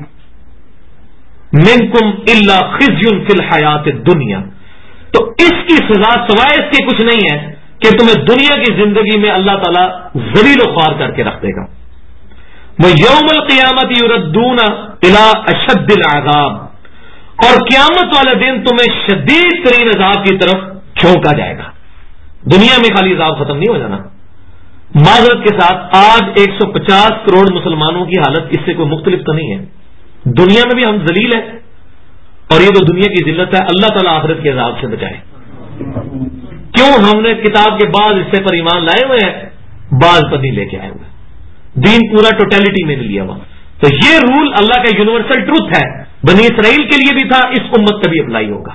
منکم الا خزي فی الحیات الدنیا، تو اس کی سزا سوائے اس کے کچھ نہیں ہے کہ تمہیں دنیا کی زندگی میں اللہ تعالیٰ ذلیل و خوار کر کے رکھ دے گا. وَيَوْمَ الْقِيَامَةِ يُرَدُّونَ إِلَىٰ أَشَدِّ الْعَذَابِ، اور قیامت والے دن تمہیں شدید ترین عذاب کی طرف جھونکا جائے گا. دنیا میں خالی عذاب ختم نہیں ہو جانا. معذرت کے ساتھ آج 150 کروڑ مسلمانوں کی حالت اس سے کوئی مختلف تو نہیں ہے. دنیا میں بھی ہم ذلیل ہیں اور یہ تو دنیا کی ذلت ہے. اللہ تعالیٰ آخرت کے عذاب سے بچائے. کیوں؟ ہم نے کتاب کے بعض حصے پر ایمان لائے ہوئے ہیں، بعض پر نہیں لے کے آئے ہوئے. دین پورا ٹوٹیلٹی میں نہیں لیا ہوا. تو یہ رول اللہ کا یونیورسل ٹروتھ ہے، بنی اسرائیل کے لیے بھی تھا، اس امت کا بھی اپلائی ہوگا.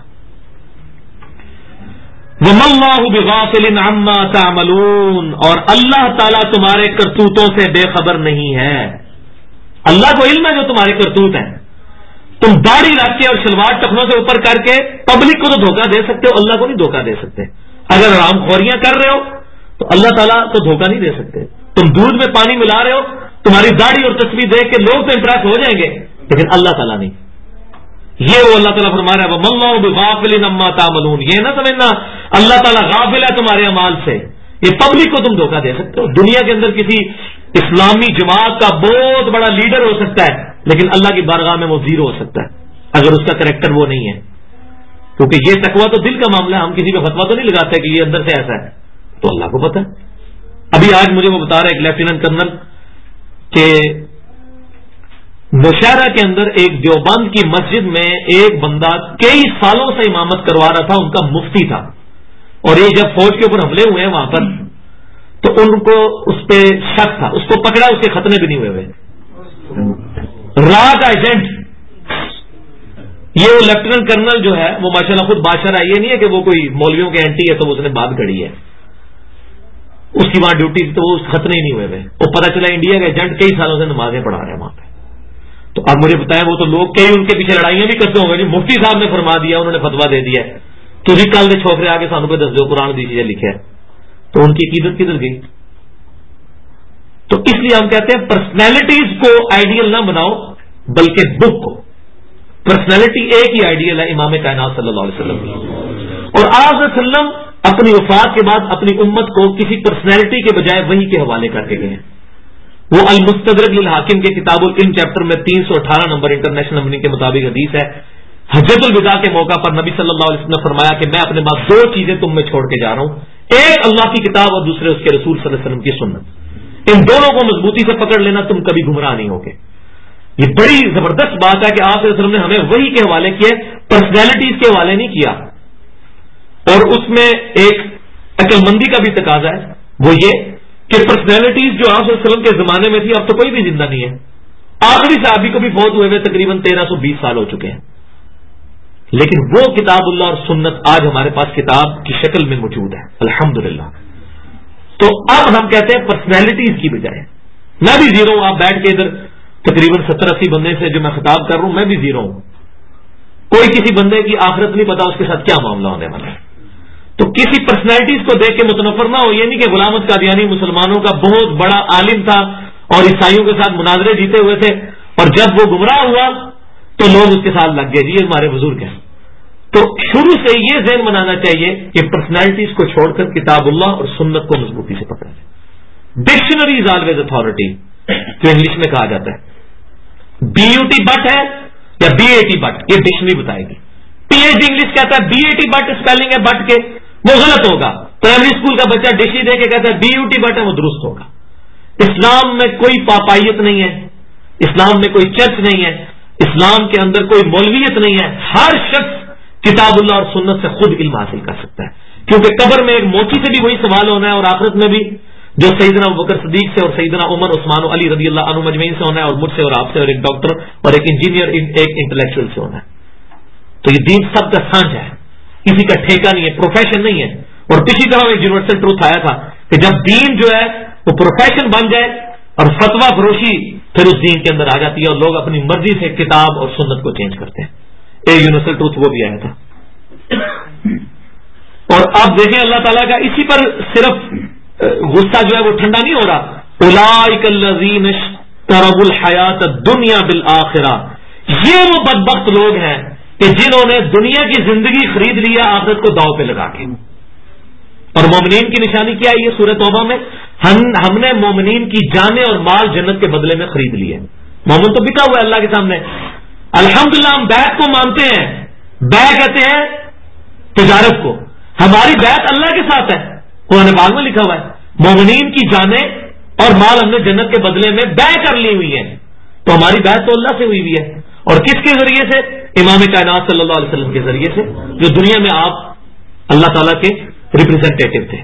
وَمَا اللَّهُ بِغَافِلٍ عَمَّا تَعْمَلُونَ، اور اللہ تعالیٰ تمہارے کرتوتوں سے بے خبر نہیں ہے. اللہ کو علم ہے جو تمہارے کرتوت ہیں. تم داڑھی رکھ کے اور شلوار ٹخنوں سے اوپر کر کے پبلک کو تو دھوکہ دے سکتے ہو، اللہ کو نہیں دھوکہ دے سکتے. اگر حرام خوریاں کر رہے ہو تو اللہ تعالیٰ کو دھوکہ نہیں دے سکتے. تم دودھ میں پانی ملا رہے ہو، تمہاری داڑھی اور تصویر دیکھ کے لوگ تو امپریس ہو جائیں گے، لیکن اللہ تعالیٰ نہیں. یہ وہ اللہ تعالیٰ فرما رہا ہے وَمَاللَّهُ بِغَافِلٍ عَمَّا تَعْمَلُونَ. یہ نہ سمجھنا اللہ تعالیٰ غافل ہے تمہارے اعمال سے. یہ پبلک کو تم دھوکہ دے سکتے ہو. دنیا کے اندر کسی اسلامی جماعت کا بہت بڑا لیڈر ہو سکتا ہے، لیکن اللہ کی بارگاہ میں وہ زیرو ہو سکتا ہے اگر اس کا کریکٹر وہ نہیں ہے. کیونکہ یہ تقویٰ تو دل کا معاملہ ہے. ہم کسی پہ فتویٰ تو نہیں لگاتے کہ یہ اندر سے ایسا ہے، تو اللہ کو پتہ ہے. ابھی آج مجھے وہ بتا رہا ہے ایک لیفٹیننٹ کرنل کہ نوشہرہ کے اندر ایک دیوبند کی مسجد میں ایک بندہ کئی سالوں سے امامت کروا رہا تھا، ان کا مفتی تھا، اور یہ جب فوج کے اوپر حملے ہوئے ہیں وہاں پر تو ان کو اس پہ شک تھا، اس کو پکڑا، اس کے ختنے بھی نہیں ہوئے. راہ کا ایجنٹ یہ وہ لیفٹیننٹ کرنل جو ہے وہ ماشاءاللہ خود بادشاہ ہے. یہ نہیں ہے کہ وہ کوئی مولویوں کے اینٹی ہے تو اس نے بات کھڑی ہے، اس کی وہاں ڈیوٹی تو وہ ختنے ہی نہیں ہوئے. وہ پتا چلا انڈیا کا ایجنٹ کئی سالوں سے نمازیں پڑھا رہے ہیں وہاں پہ. تو اب مجھے بتائیں وہ تو لوگ کئی ان کے پیچھے لڑائیاں بھی کرتے ہوں گے. مفتی صاحب نے فرما دیا، انہوں نے فتوا دے دیا تو جی کل دے چھوکرے آگے سانوں پہ دس دو قرآن دی چیزیں لکھے، تو ان کی عقیدت کدھر گئی؟ تو اس لیے ہم کہتے ہیں پرسنالٹیز کو آئیڈیل نہ بناؤ بلکہ بک کو. پرسنالٹی ایک ہی آئیڈیل ہے امام کائنات صلی اللہ علیہ وسلم کی، اور آپ صلی اللہ علیہ وسلم اپنی وفات کے بعد اپنی امت کو کسی پرسنالٹی کے بجائے وحی کے حوالے کر کے گئے ہیں. وہ المستدرک للحاکم کے کتاب العلم چیپٹر میں 318 نمبر انٹرنیشنل نمبرنگ کے مطابق حدیث ہے. حجۃ الوداع کے موقع پر نبی صلی اللہ علیہ وسلم نے فرمایا کہ میں اپنے بعد دو چیزیں تم میں چھوڑ کے جا رہا ہوں، ایک اللہ کی کتاب اور دوسرے اس کے رسول صلی اللہ علیہ وسلم کی سنت. ان دونوں کو مضبوطی سے پکڑ لینا، تم کبھی گمراہ نہیں ہوگے. یہ بڑی زبردست بات ہے کہ آپ صلی اللہ علیہ وسلم نے ہمیں وحی کے حوالے کیے، پرسنالٹیز کے حوالے نہیں کیا. اور اس میں ایک عقل مندی کا بھی تقاضا ہے، وہ یہ کہ پرسنالٹیز جو آپ صلی اللہ علیہ وسلم کے زمانے میں تھی اب تو کوئی بھی زندہ نہیں ہے. آخری صحابی کو بھی فوت ہوئے تقریباً 1320 سال ہو چکے ہیں، لیکن وہ کتاب اللہ اور سنت آج ہمارے پاس کتاب کی شکل میں موجود ہے الحمدللہ. تو اب ہم کہتے ہیں پرسنالٹیز کی بجائے. میں بھی زیرو ہوں، آپ بیٹھ کے ادھر تقریباً 70-80 بندے سے جو میں خطاب کر رہا ہوں میں بھی زیرو ہوں. کوئی کسی بندے کی آخرت نہیں پتا اس کے ساتھ کیا معاملہ ہونے والا ہے. تو کسی پرسنالٹیز کو دیکھ کے متنفر نہ ہو. یہ نہیں کہ غلامت قادیانی مسلمانوں کا بہت بڑا عالم تھا اور عیسائیوں کے ساتھ مناظرے جیتے ہوئے تھے، اور جب وہ گمراہ ہوا تو لوگ اس کے ساتھ لگ گئے، جی یہ ہمارے بزرگ ہیں. تو شروع سے یہ ذہن بنانا چاہیے کہ پرسنالٹیز کو چھوڑ کر کتاب اللہ اور سنت کو مضبوطی سے پکڑا جائے. ڈکشنری از آلویز اتھارٹی جو انگلش میں کہا جاتا ہے. BUT بٹ ہے یا BAT بٹ، یہ ڈکشنری بتائے گی. PhD انگلش کہتا ہے BAT بٹ اسپیلنگ ہے بٹ کے، وہ غلط ہوگا. پرائمری اسکول کا بچہ ڈکشنری دے کے کہتا ہے BUT بٹ ہے، وہ درست ہوگا. اسلام میں کوئی پاپائیت نہیں ہے، اسلام میں کوئی چرچ نہیں ہے، اسلام کے اندر کوئی مولویت نہیں ہے. ہر شخص کتاب اللہ اور سنت سے خود علم حاصل کر سکتا ہے، کیونکہ قبر میں ایک موچی سے بھی وہی سوال ہونا ہے، اور آخرت میں بھی جو سیدنا ابوبکر صدیق سے اور سیدنا عمر عثمان و علی رضی اللہ عنہ مجمعین سے ہونا ہے، اور مجھ سے اور آپ سے اور ایک ڈاکٹر اور ایک انجینئر ایک انٹلیکچوئل سے ہونا ہے. تو یہ دین سب کا سانچ ہے، کسی کا ٹھیکہ نہیں ہے، پروفیشن نہیں ہے. اور کسی طرح ایک یونیورسل ٹروتھ آیا تھا کہ جب دین جو ہے وہ پروفیشن بن جائے اور فتویٰ فروشی پھر اس دین کے اندر آ جاتی ہے اور لوگ اپنی مرضی سے کتاب اور سنت کو چینج کرتے ہیں. ایک یونیورسل ٹروتھ وہ بھی آیا تھا. اور آپ دیکھیں اللہ تعالیٰ کا اسی پر صرف غصہ جو ہے وہ ٹھنڈا نہیں ہو رہا. اولئک الذین اشتروا الحیات الدنیا بالآخرہ، یہ وہ بدبخت لوگ ہیں کہ جنہوں نے دنیا کی زندگی خرید لیا آخرت کو داؤ پہ لگا کے. اور مومنین کی نشانی کیا ہے؟ یہ سورہ توبہ میں ہم نے مومنین کی جانیں اور مال جنت کے بدلے میں خرید لیے. مومن تو بکا ہوا ہے اللہ کے سامنے. الحمدللہ ہم بیعت کو مانتے ہیں. بیع کہتے ہیں تجارت کو، ہماری بیعت اللہ کے ساتھ ہے. قرآن پاک میں لکھا ہوا ہے مومنین کی جانیں اور مال ہم نے جنت کے بدلے میں بیع کر لی ہوئی ہے. تو ہماری بیعت تو اللہ سے ہوئی ہوئی ہے. اور کس کے ذریعے سے؟ امام کائنات صلی اللہ علیہ وسلم کے ذریعے سے، جو دنیا میں آپ اللہ تعالیٰ کے ریپرزینٹیٹو تھے.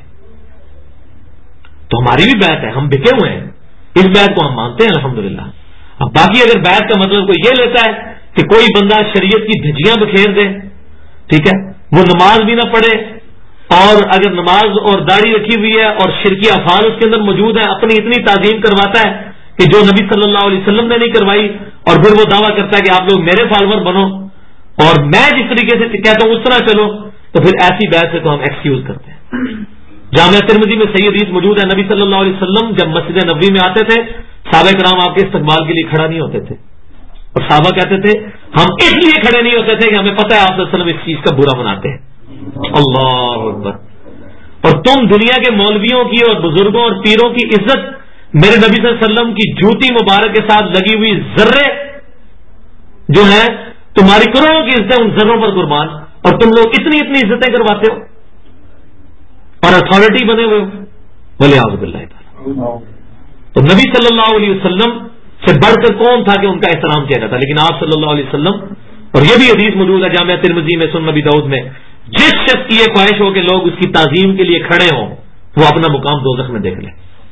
تو ہماری بھی بیعت ہے، ہم بکے ہوئے ہیں، اس بیعت کو ہم مانتے ہیں الحمدللہ. اب باقی اگر بیعت کا مطلب کوئی یہ لیتا ہے کہ کوئی بندہ شریعت کی دھجیاں بکھیر دے، ٹھیک ہے، وہ نماز بھی نہ پڑھے، اور اگر نماز اور داڑھی رکھی ہوئی ہے اور شرکی افعال اس کے اندر موجود ہیں، اپنی اتنی تعظیم کرواتا ہے کہ جو نبی صلی اللہ علیہ وسلم نے نہیں کروائی، اور پھر وہ دعویٰ کرتا ہے کہ آپ لوگ میرے فالوور بنو اور میں جس طریقے سے کہتا ہوں اس طرح چلو، تو پھر ایسی بحث سے تو ہم ایکسکیوز کرتے ہیں۔ جامعہ ترمذی میں صحیح حدیث موجود ہے، نبی صلی اللہ علیہ وسلم جب مسجد نبوی میں آتے تھے صحابہ کرام آپ کے استقبال کے لیے کھڑا نہیں ہوتے تھے، اور صحابہ کہتے تھے ہم اس لیے کھڑے نہیں ہوتے تھے کہ ہمیں پتہ ہے آپ صلی اللہ علیہ وسلم اس چیز کا برا مناتے ہیں۔ اللہ اکبر۔ اور تم دنیا کے مولویوں کی اور بزرگوں اور پیروں کی عزت میرے نبی صلی اللہ علیہ وسلم کی جوتی مبارک کے ساتھ لگی ہوئی ذرے جو ہیں تمہاری کروڑوں کی عزتیں ان ذروں پر قربان، اور تم لوگ اتنی اتنی عزتیں کرواتے ہو اور اتھارٹی بنے ہوئے ہو، ولیعوذ باللہ تعالی۔ تو نبی صلی اللہ علیہ وسلم سے بڑھ کر کون تھا کہ ان کا احترام کیا جاتا، لیکن آپ صلی اللہ علیہ وسلم، اور یہ بھی حدیث موجود ہے جامعہ ترمذی میں، سنن نبی داؤد میں، جس شخص کی یہ خواہش ہو کہ لوگ اس کی تعظیم کے لیے کھڑے ہوں وہ اپنا مقام دوزخ میں دیکھ لے،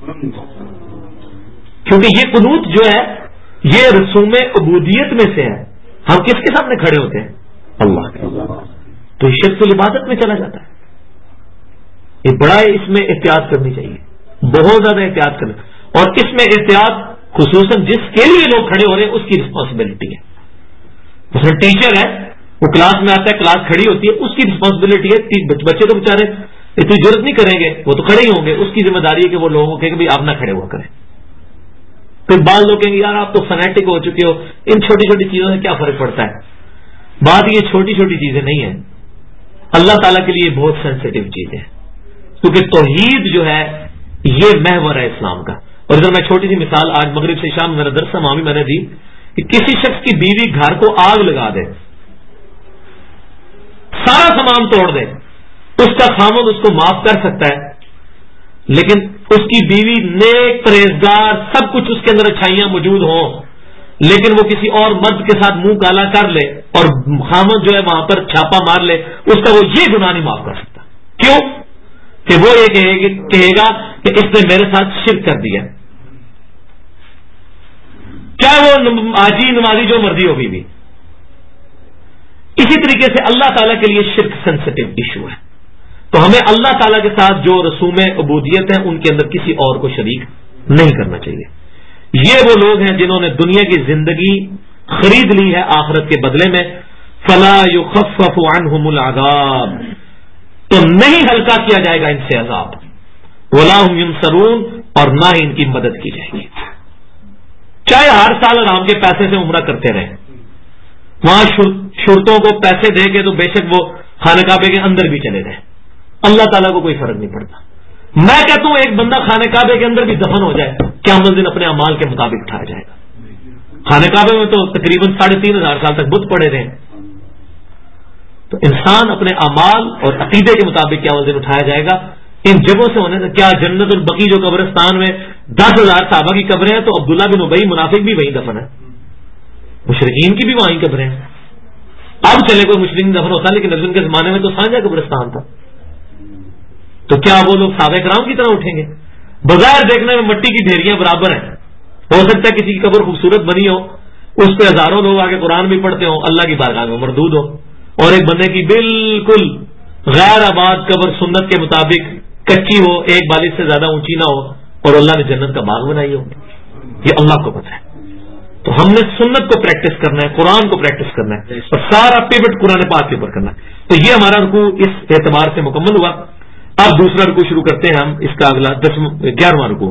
کیونکہ یہ قنوت جو ہے یہ رسوم عبودیت میں سے ہے۔ ہم کس کے سامنے کھڑے ہوتے ہیں؟ اللہ کے۔ تو یہ شرک العبادت میں چلا جاتا ہے۔ یہ بڑا اس میں احتیاط کرنی چاہیے، بہت زیادہ احتیاط کرنا، اور اس میں احتیاط خصوصاً جس کے لیے لوگ کھڑے ہو رہے ہیں اس کی رسپانسبلٹی ہے۔ مثلا ٹیچر ہے، وہ کلاس میں آتا ہے، کلاس کھڑی ہوتی ہے، اس کی رسپانسبلٹی ہے، بچے تو بیچارے اتنی ضرورت نہیں کریں گے، وہ تو کھڑے ہی ہوں گے، اس کی ذمہ داری ہے کہ وہ لوگوں کو کہیں کہ آپ نہ کھڑے ہوا کریں۔ پھر بعض لوگ کہیں گے یار آپ تو فنیٹک ہو چکے ہو، ان چھوٹی چھوٹی چیزوں سے کیا فرق پڑتا ہے؟ بات یہ چھوٹی چھوٹی چیزیں نہیں ہیں، اللہ تعالیٰ کے لیے بہت سینسٹیو چیز ہے، کیونکہ توحید جو ہے یہ محور ہے اسلام کا۔ اور اگر میں چھوٹی سی مثال آج مغرب سے شام میرا درس وہاں بھی میں نے دی کہ کسی شخص کی بیوی گھر کو آگ لگا دے، سارا سامان توڑ دے، اس کا خامد اس کو معاف کر سکتا ہے، لیکن اس کی بیوی نیک پرہیزگار سب کچھ اس کے اندر اچھائیاں موجود ہوں، لیکن وہ کسی اور مرد کے ساتھ منہ کالا کر لے اور خامد جو ہے وہاں پر چھاپا مار لے، اس کا وہ یہ گناہ نہیں معاف کر سکتا۔ کیوں؟ کہ وہ یہ کہے گا کہ اس نے میرے ساتھ شرک کر دیا، چاہے وہ حاجی نمازی جو مرضی ہوگی بھی۔ اسی طریقے سے اللہ تعالیٰ کے لیے شرک سینسٹیو ایشو ہے، تو ہمیں اللہ تعالیٰ کے ساتھ جو رسوم عبودیت ہیں ان کے اندر کسی اور کو شریک نہیں کرنا چاہیے۔ یہ وہ لوگ ہیں جنہوں نے دنیا کی زندگی خرید لی ہے آخرت کے بدلے میں، فلا یخفف عنہم العذاب، تو نہیں ہلکا کیا جائے گا ان سے عذاب، ولا هم ینصرون، اور نہ ہی ان کی مدد کی جائے گی۔ چاہے ہر سال آرام کے پیسے سے عمرہ کرتے رہیں، وہاں شرطوں کو پیسے دے کے تو بے شک وہ خانہ کعبے کے اندر بھی چلے گئے، اللہ تعالیٰ کو کوئی فرق نہیں پڑتا۔ میں کہتا ہوں ایک بندہ خانہ کعبے کے اندر بھی دفن ہو جائے، قیامت دن اپنے اعمال کے مطابق اٹھایا جائے گا۔ خانہ کعبے میں تو تقریباً 3500 سال تک بت پڑے رہے، تو انسان اپنے اعمال اور عقیدے کے مطابق قیامت دن اٹھایا جائے گا۔ ان جگہوں سے ہونے سے کیا جنت البقیع جو قبرستان میں 10,000 صحابہ کی قبریں ہیں، تو عبداللہ بن ابی منافق بھی وہیں دفن ہے، مشرکین کی بھی وہیں قبریں ہیں۔ اب چلے کوئی مشرک دفن ہوتا، لیکن نبی کے زمانے میں تو سانجا قبرستان تھا، تو کیا وہ لوگ صحابہ کرام کی طرح اٹھیں گے؟ بظاہر دیکھنے میں مٹی کی ڈھیریاں برابر ہیں، ہو سکتا ہے کسی کی قبر خوبصورت بنی ہو، اس پہ ہزاروں لوگ آگے قرآن بھی پڑھتے ہوں، اللہ کی بارگاہ میں مردود ہو، اور ایک بندے کی بالکل غیر آباد قبر سنت کے مطابق کچی ہو، ایک بالش سے زیادہ اونچی نہ ہو، اور اللہ نے جنت کا باغ بنائی ہو۔ یہ اللہ کو پتہ ہے۔ تو ہم نے سنت کو پریکٹس کرنا ہے، قرآن کو پریکٹس کرنا ہے، اور سارا پیوٹ قرآن پاک کے اوپر کرنا ہے۔ تو یہ ہمارا رکوع اس اعتبار سے مکمل ہوا۔ اب دوسرا رکوع شروع کرتے ہیں ہم، اس کا اگلا 11واں رکوع۔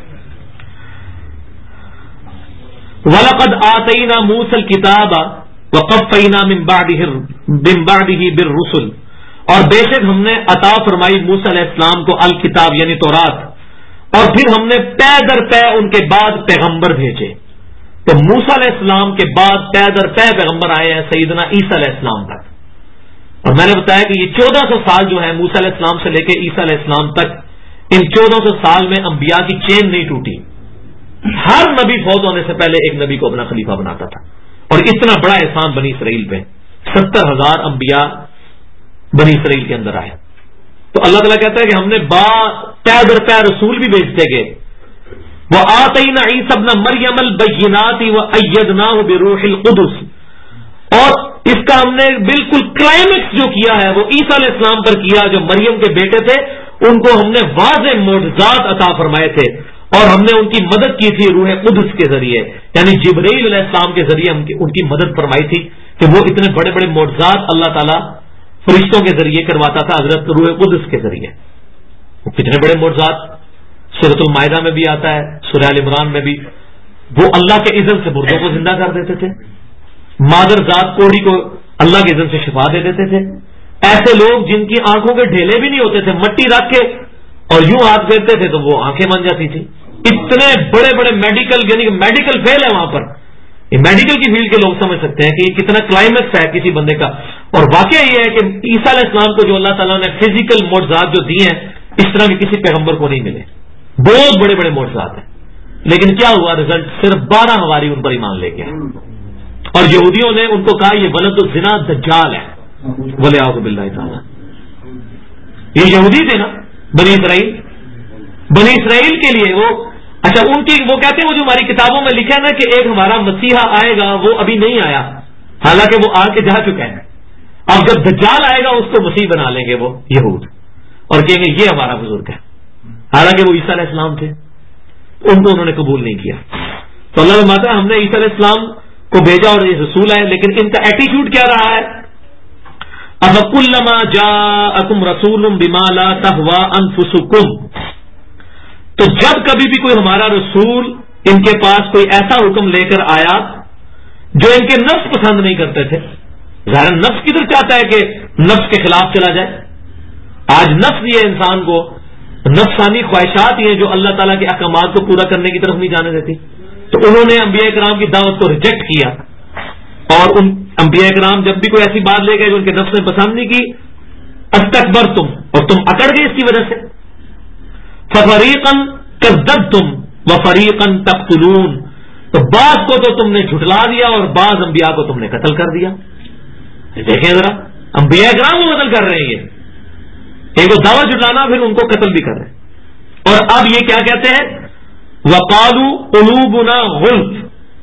وَلَقَدْ آتَيْنَا مُوسَى الْكِتَابَ وَقَفَّيْنَا مِن بَعْدِهِ بِالرُّسُلِ، اور بے شک ہم نے عطا فرمائی موسیٰ علیہ السلام کو الکتاب یعنی تورات، اور پھر ہم نے پے در پے ان کے بعد پیغمبر بھیجے۔ تو موسیٰ علیہ السلام کے بعد پے در پے پیغمبر آئے ہیں سیدنا عیسیٰ علیہ السلام تک، اور میں نے بتایا کہ یہ 1400 سال جو ہے موسیٰ علیہ السلام سے لے کے عیسیٰ علیہ السلام تک، ان 1400 سال میں انبیاء کی چین نہیں ٹوٹی، ہر نبی فوت ہونے سے پہلے ایک نبی کو اپنا خلیفہ بناتا تھا، اور اتنا بڑا احسان بنی اسرائیل پہ 70,000 انبیاء بنی اسرائیل کے اندر آئے۔ تو اللہ تعالیٰ کہتا ہے کہ ہم نے پے در پے رسول بھی بھیجتے گئے۔ وَآتَيْنَا عِيسَى ابْنَ مَرْيَمَ الْبَيِّنَاتِ وَأَيَّدْنَاهُ بِرُوحِ الْقُدُسِ، اور اس کا ہم نے بالکل کلائمیکس جو کیا ہے وہ عیسیٰ علیہ السلام پر کیا، جو مریم کے بیٹے تھے، ان کو ہم نے واضح معجزات عطا فرمائے تھے، اور ہم نے ان کی مدد کی تھی روح قدس کے ذریعے، یعنی جبرائیل علیہ السلام کے ذریعے ان کی مدد فرمائی تھی کہ وہ اتنے بڑے بڑے معجزات اللہ تعالیٰ فرشتوں کے ذریعے کرواتا تھا حضرت روح قدس کے ذریعے. وہ کتنے بڑے معجزات سورۃ المائدہ میں بھی آتا ہے، سورہ آل عمران میں بھی. وہ اللہ کے اذن سے مردوں کو زندہ کر دیتے تھے، مادر ذات کوڑی کو اللہ کے اذن سے شفا دے دیتے تھے. ایسے لوگ جن کی آنکھوں کے ڈھیلے بھی نہیں ہوتے تھے، مٹی رکھ کے اور یوں ہاتھ پھیرتے تھے تو وہ آنکھیں بن جاتی تھی. اتنے بڑے بڑے میڈیکل، یعنی کہ میڈیکل فیل ہے وہاں پر. یہ میڈیکل کی فیلڈ کے لوگ سمجھ سکتے ہیں کہ یہ کتنا کلائمیکس ہے کسی بندے کا. اور واقعہ یہ ہے کہ عیسیٰ علیہ السلام کو جو اللہ تعالیٰ نے فزیکل معجزات جو دیے ہیں، اس طرح بھی کسی پیغمبر کو نہیں ملے. بہت بڑے بڑے معجزات ہیں. لیکن کیا ہوا رزلٹ؟ صرف 12 ہواری ان پر ایمان لے کے. اور یہودیوں نے ان کو کہا یہ ولد الزنا دجال ہے، ولیعوذ باللہ تعالی. یہ یہودی تھے نا بنی اسرائیل کے لیے وہ اچھا ان کی وہ کہتے ہیں وہ جو ہماری کتابوں میں لکھا ہے نا کہ ایک ہمارا مسیحا آئے گا، وہ ابھی نہیں آیا، حالانکہ وہ آ کے جا چکا ہے. اب جب دجال آئے گا اس کو مسیح بنا لیں گے وہ یہود، اور کہیں گے یہ ہمارا بزرگ ہے، حالانکہ وہ عیسیٰ علیہ السلام تھے. ان کو انہوں نے قبول نہیں کیا. تو اللہ فرماتا ہے ہم نے عیسیٰ علیہ السلام کو بھیجا اور یہ رسول ہے، لیکن ان کا ایٹیٹیوڈ کیا رہا ہے؟ اَفَكُلَّمَا جَاءَكُمْ رَسُولٌ بِمَا لَا تَهْوَىٰ أَنفُسُكُمْ، تو جب کبھی بھی کوئی ہمارا رسول ان کے پاس کوئی ایسا حکم لے کر آیا جو ان کے نفس پسند نہیں کرتے تھے. ظاہر نفس کدھر چاہتا ہے کہ نفس کے خلاف چلا جائے؟ آج نفس یہ انسان کو نفسانی خواہشات یہ جو اللہ تعالیٰ کے احکامات کو پورا کرنے کی طرف نہیں جانے دیتی. تو انہوں نے انبیاء کرام کی دعوت کو ریجیکٹ کیا، اور ان انبیاء کرام جب بھی کوئی ایسی بات لے گئے جو ان کے نفس نے پسند نہیں کی، استکبرتم، اور تم اکڑ گئے اس کی وجہ سے. فَفَرِيقًا كَذَّبْتُمْ وَفَرِيقًا تَقْتُلُونَ، تو بعض کو تو تم نے جھٹلا دیا اور بعض انبیاء کو تم نے قتل کر دیا. دیکھیں ذرا، انبیاء کرام کو قتل کر رہے ہیں، یہ ایک دعوت جھٹلانا، پھر ان کو قتل بھی کر رہے ہیں. اور اب یہ کیا کہتے ہیں؟ وَقَالُوا قُلُوبُنَا غُلْفٌ،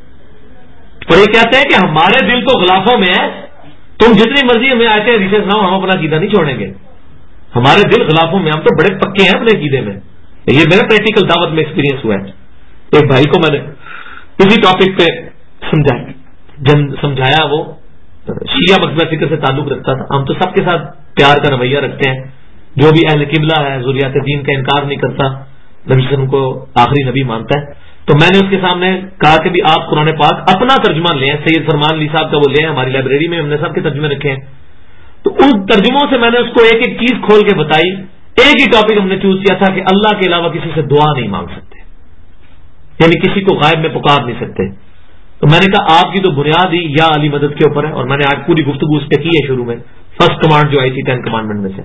اور یہ کہتے ہیں کہ ہمارے دل تو غلافوں میں ہے، تم جتنی مرضی ہمیں آتے ہیں ریشے سناؤ، ہم اپنا عقیدہ نہیں چھوڑیں گے. ہمارے دل غلافوں میں، ہم تو بڑے پکے ہیں اپنے عقیدے میں. یہ میرا پریکٹیکل دعوت میں ایکسپیرینس ہوا ہے. ایک بھائی کو میں نے اسی ٹاپک پہ سمجھایا، وہ شیعہ مذہب فکر سے تعلق رکھتا تھا. ہم تو سب کے ساتھ پیار کا رویہ رکھتے ہیں، جو بھی اہل قبلہ ہے ذریات دین کا انکار نہیں کرتا، نبی صلی اللہ علیہ وسلم کو آخری نبی مانتا ہے. تو میں نے اس کے سامنے کہا کہ بھی آپ قرآن پاک اپنا ترجمہ لیں، سید فرمان علی صاحب کا وہ لیں، ہماری لائبریری میں ہم نے سب کے ترجمے رکھے ہیں. تو ان ترجموں سے میں نے اس کو ایک ایک چیز کھول کے بتائی. ایک ہی ٹاپک ہم نے چوز کیا تھا کہ اللہ کے علاوہ کسی سے دعا نہیں مانگ سکتے، یعنی کسی کو غائب میں پکار نہیں سکتے. تو میں نے کہا آپ کی تو بنیاد ہی یا علی مدد کے اوپر ہے، اور میں نے آج پوری گفتگو اس پہ کی ہے شروع میں، فرسٹ کمانڈ جو آئی تھی 10 کمانڈمنٹ میں سے.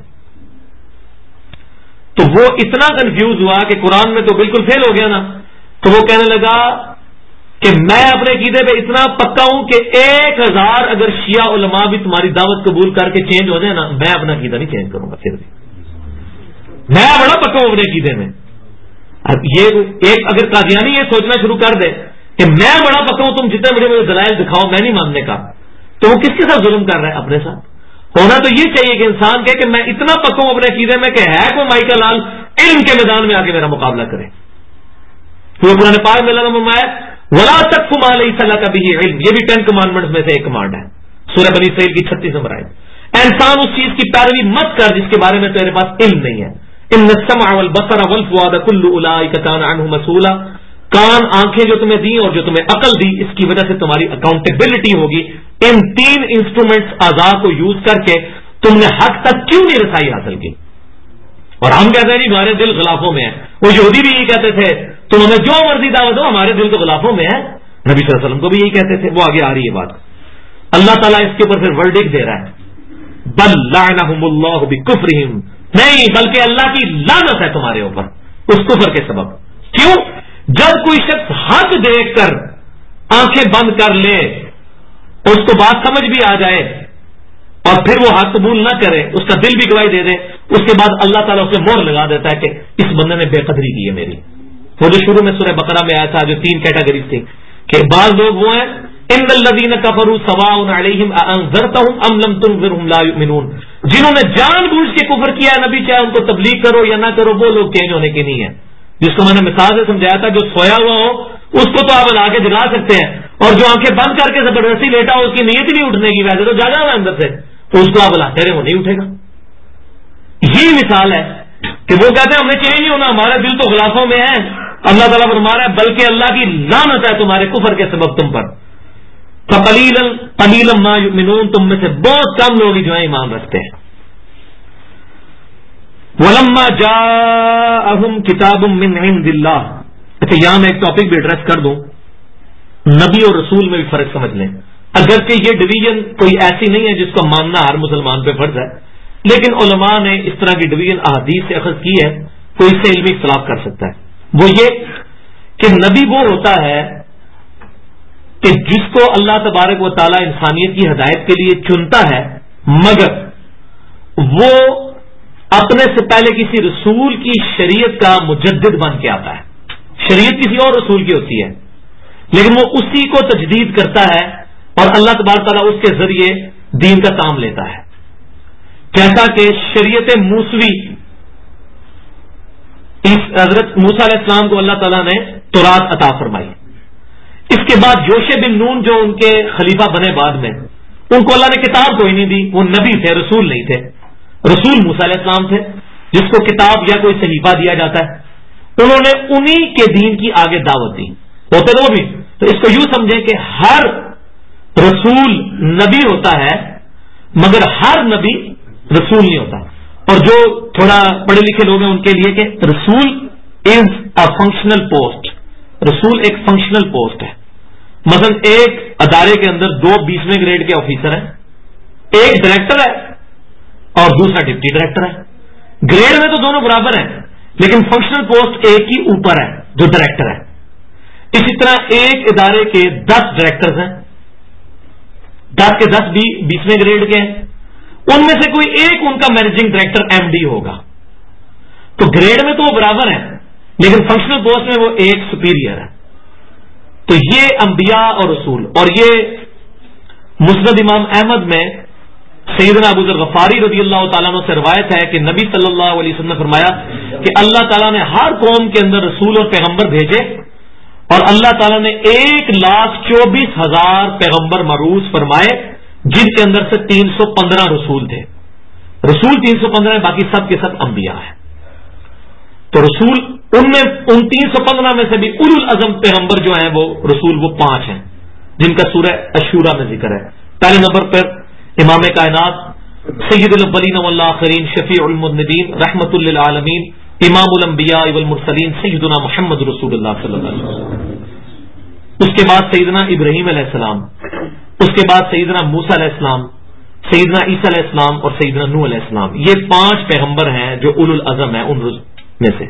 تو وہ اتنا کنفیوز ہوا کہ قرآن میں تو بالکل فیل ہو گیا نا. تو وہ کہنے لگا کہ میں اپنے عقیدے پہ اتنا پکا ہوں کہ 1000 اگر شیعہ علماء بھی تمہاری دعوت قبول کر کے چینج ہو جائے نا، میں اپنا عقیدہ نہیں چینج کروں گا. پھر بھی میں بڑا پکا ہوں اپنے عقیدے میں. اب یہ ایک اگر قادیانی یہ سوچنا شروع کر دے کہ میں بڑا پکا ہوں، تم جتنے مجھے دلائل دکھاؤ میں نہیں ماننے کا، تو وہ کس کے ساتھ ظلم کر رہا ہے؟ اپنے ساتھ. ہونا تو یہ چاہیے کہ انسان کہے کہ میں اتنا پکا ہوں اپنے عقیدے میں کہ ہے کوئی مائیکل لال علم کے میدان میں آ کے میرا مقابلہ کرے. تو قرآن پاک میں اللہ نے فرمایا وَلَا تَقْفُ مَا لَيْسَ لَكَ بِهِ عِلْمٌ، یہ بھی 10 کمانڈمنٹس میں سے ایک کمانڈ ہے، سورہ بنی اسرائیل کی 36 نمبر آیت. انسان اس چیز کی پیروی مت کر جس کے بارے میں تیرے پاس علم نہیں ہے. ان السمع والبصر والفؤاد كل اولئک كان عنه مسؤولا، کان آنکھیں جو تمہیں دی اور جو تمہیں عقل دی، اس کی وجہ سے تمہاری اکاؤنٹیبلٹی ہوگی. ان 3 انسٹرومنٹس اعضاء کو یوز کر کے تم نے حق تک کیوں نہیں رسائی حاصل کی؟ اور ہم کہتے ہیں جی ہمارے دل غلافوں میں ہے. وہ یہودی بھی یہی کہتے تھے تم ہمیں جو مرضی دعوت دو، ہمارے دل تو غلافوں میں ہے. نبی صلی اللہ علیہ وسلم کو بھی یہی کہتے تھے. وہ آگے آ رہی ہے بات. اللہ تعالیٰ اس کے اوپر پھر ورڈکٹ دے رہا ہے، بل لعنہم اللہ بکفرہم، نہیں بلکہ اللہ کی لعنت ہے تمہارے اوپر اس کفر کے سبب. کیوں؟ جب کوئی شخص حق دیکھ کر آنکھیں بند کر لے، اس کو بات سمجھ بھی آ جائے اور پھر وہ حق قبول نہ کرے، اس کا دل بھی گواہی دے دے، اس کے بعد اللہ تعالیٰ اسے مہر لگا دیتا ہے کہ اس بندے نے بے قدری کی ہے میری. وہ جو شروع میں سورہ بقرہ میں آیا تھا جو 3 کیٹیگریز تھی کہ بعض لوگ وہ ہیں ان الذین کفروا سواء علیہم اانذرتہم ام لم تنذرہم لا یؤمنون، جنہوں نے جان بوجھ کے کفر کیا نبی چاہے ان کو تبلیغ کرو یا نہ کرو وہ لوگ چینج ہونے کے نہیں ہیں. جس کو میں نے مثال سے سمجھایا تھا، جو سویا ہوا ہو اس کو تو آپ لا کے جگا سکتے ہیں، اور جو آنکھیں بند کر کے زبردستی لیٹا ہو، اس کی نیت نہیں اٹھنے کی، ویسے تو جاگا ہوا ہے اندر سے، تو اس کو آپ لاتے رہے، وہ نہیں اٹھے گا۔ یہی مثال ہے کہ وہ کہتے ہیں ہم نے چینج نہیں ہونا، ہمارا دل تو غلافوں میں ہے۔ اللہ تعالیٰ فرما رہا ہے بلکہ اللہ کی لعنت ہے تمہارے کفر کے سبب تم پر، فَقَلِيلًا مَا يُؤْمِنُونَ، تم میں سے بہت کم لوگ جو ہیں ایمان رکھتے ہیں۔ وَلَمَّا جَاءَهُمْ كِتَابٌ مِّنْ عِندِ اللَّهِ، اچھا یہاں میں ایک ٹاپک بھی ایڈریس کر دوں، نبی اور رسول میں بھی فرق سمجھ لیں۔ اگرچہ یہ ڈویژن کوئی ایسی نہیں ہے جس کو ماننا ہر مسلمان پہ فرض ہے، لیکن علماء نے اس طرح کی ڈویژن احادیث سے اخذ کی ہے، کوئی اس سے علمی اختلاف کر سکتا ہے۔ وہ یہ کہ نبی وہ ہوتا ہے کہ جس کو اللہ تبارک و تعالی انسانیت کی ہدایت کے لیے چنتا ہے، مگر وہ اپنے سے پہلے کسی رسول کی شریعت کا مجدد بن کے آتا ہے۔ شریعت کسی اور رسول کی ہوتی ہے، لیکن وہ اسی کو تجدید کرتا ہے، اور اللہ تبارک تعالیٰ اس کے ذریعے دین کا کام لیتا ہے۔ جیسا کہ شریعت موسوی، حضرت موسیٰ علیہ السلام کو اللہ تعالیٰ نے تورات عطا فرمائی، اس کے بعد یوشع بن نون جو ان کے خلیفہ بنے بعد میں، ان کو اللہ نے کتاب کوئی نہیں دی، وہ نبی تھے، رسول نہیں تھے۔ رسول موسیٰ علیہ السلام تھے جس کو کتاب یا کوئی صحیفہ دیا جاتا ہے، انہوں نے انہی کے دین کی آگے دعوت دی، ہوتے تو وہ بھی۔ تو اس کو یوں سمجھیں کہ ہر رسول نبی ہوتا ہے، مگر ہر نبی رسول نہیں ہوتا۔ اور جو تھوڑا پڑھے لکھے لوگ ہیں ان کے لیے کہ رسول از اے فنکشنل پوسٹ، رسول ایک فنکشنل پوسٹ ہے۔ مثلا ایک ادارے کے اندر 2 20ویں گریڈ کے آفیسر ہیں، ایک ڈائریکٹر ہے اور دوسرا ڈپٹی ڈائریکٹر ہے۔ گریڈ میں تو دونوں برابر ہیں، لیکن فنکشنل پوسٹ ایک ہی اوپر ہے جو ڈائریکٹر ہے۔ اسی طرح ایک ادارے کے 10 ڈائریکٹرز ہیں، 10 کے 10 بھی 20ویں گریڈ کے ہیں، ان میں سے کوئی ایک ان کا مینیجنگ ڈائریکٹر ایم ڈی ہوگا۔ تو گریڈ میں تو وہ برابر ہیں، لیکن فنکشنل پوسٹ میں وہ ایک سپیریئر ہے۔ تو یہ انبیاء اور رسول، اور یہ مسند امام احمد میں سیدنا ابو ذر غفاری رضی اللہ تعالیٰ عنہ سے روایت ہے کہ نبی صلی اللہ علیہ وسلم نے فرمایا کہ اللہ تعالیٰ نے ہر قوم کے اندر رسول اور پیغمبر بھیجے، اور اللہ تعالیٰ نے 1,24,000 پیغمبر مبعوث فرمائے، جن کے اندر سے 315 رسول تھے۔ رسول 315 باقی سب کے سب انبیاء ہیں۔ تو رسول ان 315 میں سے بھی اولو العزم پیغمبر جو ہیں وہ رسول وہ 5 ہیں، جن کا سورہ الشورى میں ذکر ہے۔ پہلے نمبر پر امام کائنات سید الاولین والآخرین شفیع المذنبین رحمۃ للعالمین امام الانبیاء والمرسلین سیدنا محمد رسول اللہ صلی اللہ علیہ وسلم۔ اس کے بعد سیدنا ابراہیم علیہ السلام، اس کے بعد سیدنا موسیٰ علیہ السلام، سیدنا عیسیٰ علیہ السلام اور سیدنا نوح علیہ السلام۔ یہ 5 پیغمبر ہیں جو اولو العزم ہیں ان میں سے۔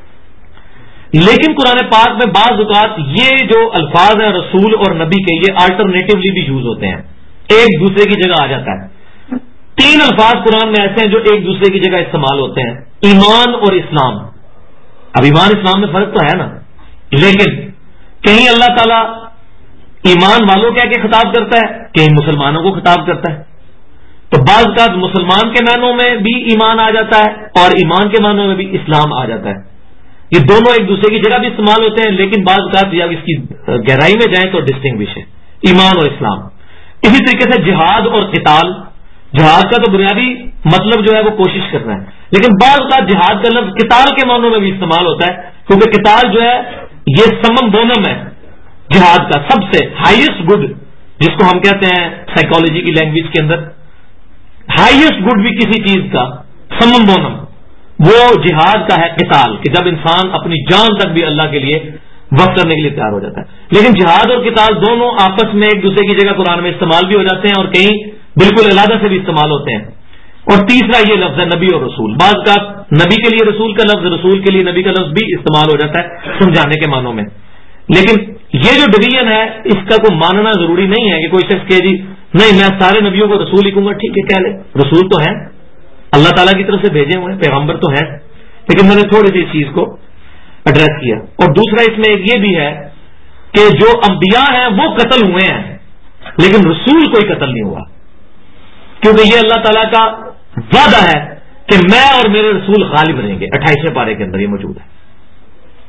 لیکن قرآن پاک میں بعض اوقات یہ جو الفاظ ہیں رسول اور نبی کے، یہ آلٹرنیٹولی بھی یوز ہوتے ہیں، ایک دوسرے کی جگہ آ جاتا ہے۔ 3 الفاظ قرآن میں ایسے ہیں جو ایک دوسرے کی جگہ استعمال ہوتے ہیں، ایمان اور اسلام۔ اب ایمان اسلام میں فرق تو ہے نا، لیکن کہیں اللہ تعالیٰ ایمان والوں کہہ کے خطاب کرتا ہے، کہیں مسلمانوں کو خطاب کرتا ہے۔ تو بعض اوقات مسلمان کے معنوں میں بھی ایمان آ جاتا ہے اور ایمان کے معنوں میں بھی اسلام آ جاتا ہے۔ یہ دونوں ایک دوسرے کی جگہ بھی استعمال ہوتے ہیں، لیکن بعض اوقات جب اس کی گہرائی میں جائیں تو ڈسٹنگوش ہے ایمان اور اسلام۔ اسی طریقے سے جہاد اور قتال، جہاد کا تو بنیادی مطلب جو ہے وہ کوشش کرنا ہے، لیکن بعض اوقات جہاد کا لفظ قتال کے معنوں میں بھی استعمال ہوتا ہے، کیونکہ قتال جو ہے یہ سمم بونم ہے جہاد کا، سب سے ہائیسٹ گڈ، جس کو ہم کہتے ہیں سائیکالوجی کی لینگویج کے اندر ہائیسٹ گڈ بھی کسی چیز کا سمم بونم، وہ جہاد کا ہے قتال، کہ جب انسان اپنی جان تک بھی اللہ کے لیے وقت کرنے کے لیے تیار ہو جاتا ہے۔ لیکن جہاد اور قتال دونوں آپس میں ایک دوسرے کی جگہ قرآن میں استعمال بھی ہو جاتے ہیں اور کہیں بالکل علیحدہ سے بھی استعمال ہوتے ہیں۔ اور تیسرا یہ لفظ ہے نبی اور رسول، بعض کا نبی کے لیے رسول کا لفظ، رسول کے لیے نبی کا لفظ بھی استعمال ہو جاتا ہے سمجھانے کے معنوں میں۔ لیکن یہ جو ڈویژن ہے اس کا کوئی ماننا ضروری نہیں ہے کہ کوئی شخص کہے جی نہیں میں سارے نبیوں کو رسول ہی کہوں گا، ٹھیک ہے کہہ لے، رسول تو ہیں، اللہ تعالیٰ کی طرف سے بھیجے ہوئے پیغمبر تو ہیں، لیکن میں نے تھوڑی سی اس چیز کو ایڈریس کیا۔ اور دوسرا اس میں ایک یہ بھی ہے کہ جو انبیاء ہیں وہ قتل ہوئے ہیں، لیکن رسول کوئی قتل نہیں ہوا، کیونکہ یہ اللہ تعالیٰ کا وعدہ ہے کہ میں اور میرے رسول غالب رہیں گے، 28ویں پارے کے اندر یہ موجود ہے۔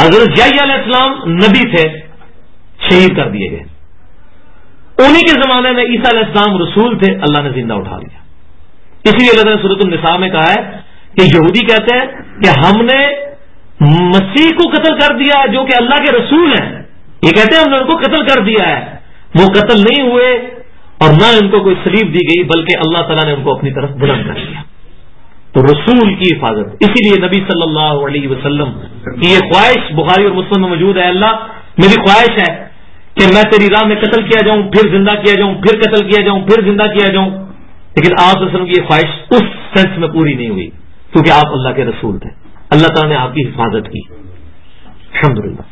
حضرت یحییٰ علیہ السلام نبی تھے، شہید کر دیے گئے. انہی کے زمانے میں عیسیٰ علیہ السلام رسول تھے، اللہ نے زندہ اٹھا لیا. اسی لیے اللہ نے سورۃ النساء میں کہا ہے کہ یہودی کہتے ہیں کہ ہم نے مسیح کو قتل کر دیا جو کہ اللہ کے رسول ہیں. یہ کہتے ہیں ہم نے ان کو قتل کر دیا ہے. وہ قتل نہیں ہوئے اور نہ ان کو کوئی سلیب دی گئی، بلکہ اللہ تعالیٰ نے ان کو اپنی طرف بلند کر دیا. تو رسول کی حفاظت، اسی لیے نبی صلی اللہ علیہ وسلم کی یہ خواہش بخاری اور مسلم میں موجود ہے، اللہ میری خواہش ہے کہ میں تیری راہ میں قتل کیا جاؤں، پھر زندہ کیا جاؤں، پھر قتل کیا جاؤں، پھر زندہ کیا جاؤں. لیکن آپ صلی اللہ علیہ وسلم کی یہ خواہش اس سینس میں پوری نہیں ہوئی کیونکہ آپ اللہ کے رسول تھے. اللہ تعالیٰ نے آپ کی حفاظت کی الحمدللہ.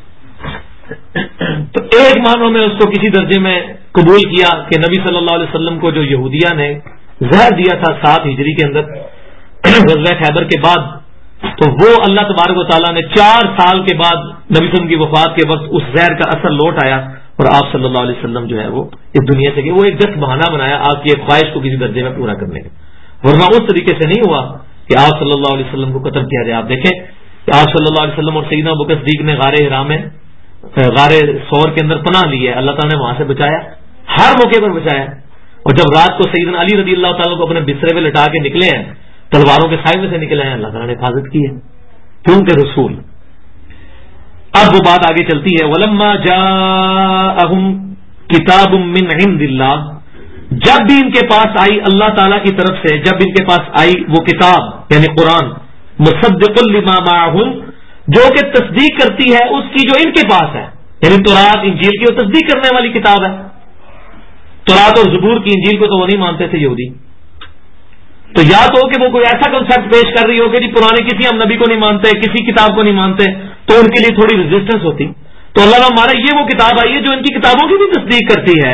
تو ایک معنوں میں اس کو کسی درجے میں قبول کیا کہ نبی صلی اللہ علیہ وسلم کو جو یہودیہ نے زہر دیا تھا 7 ہجری کے اندر غزوہ خیبر کے بعد، تو وہ اللہ تبارک و تعالیٰ نے 4 سال کے بعد نبی صلی اللہ علیہ وسلم کی وفات کے وقت اس زہر کا اثر لوٹ آیا اور آپ صلی اللہ علیہ وسلم جو ہے وہ اس دنیا سے گئے. وہ ایک جس بہانہ بنایا آپ کی ایک خواہش کو کسی درجے میں پورا کرنے کا، ورنہ اس طریقے سے نہیں ہوا کہ آپ صلی اللہ علیہ وسلم کو قتل کیا جائے. آپ دیکھیں کہ آپ صلی اللہ علیہ وسلم اور سیدنا ابوبکر صدیق نے غار حرا میں غار ثور کے اندر پناہ لی ہے، اللہ تعالیٰ نے وہاں سے بچایا، ہر موقع پر بچایا. اور جب رات کو سیدنا علی رضی اللہ تعالیٰ کو اپنے بسترے میں لٹا کے نکلے ہیں، تلواروں کے سائے میں سے نکلے ہیں، اللہ تعالیٰ نے حفاظت کی ہے کیونکہ رسول. اب وہ بات آگے چلتی ہے، وَلَمَّا جَاءَهُمْ كِتَابٌ مِّنْ عِندِ اللَّهِ، جب بھی ان کے پاس آئی اللہ تعالیٰ کی طرف سے، جب ان کے پاس آئی وہ کتاب یعنی قرآن، مصدق لما معہم، جو کہ تصدیق کرتی ہے اس کی جو ان کے پاس ہے، یعنی تورات انجیل کی وہ تصدیق کرنے والی کتاب ہے. تورات اور زبور کی، انجیل کو تو وہ نہیں مانتے تھے یہودی. تو یا تو کہ وہ کوئی ایسا کنسپٹ پیش کر رہی ہو کہ جی پرانے کسی ہم نبی کو نہیں مانتے، کسی کتاب کو نہیں مانتے، تو ان کے لیے تھوڑی ریزسٹنس ہوتی. تو اللہ ہمارا یہ وہ کتاب آئی ہے جو ان کی کتابوں کی بھی تصدیق کرتی ہے.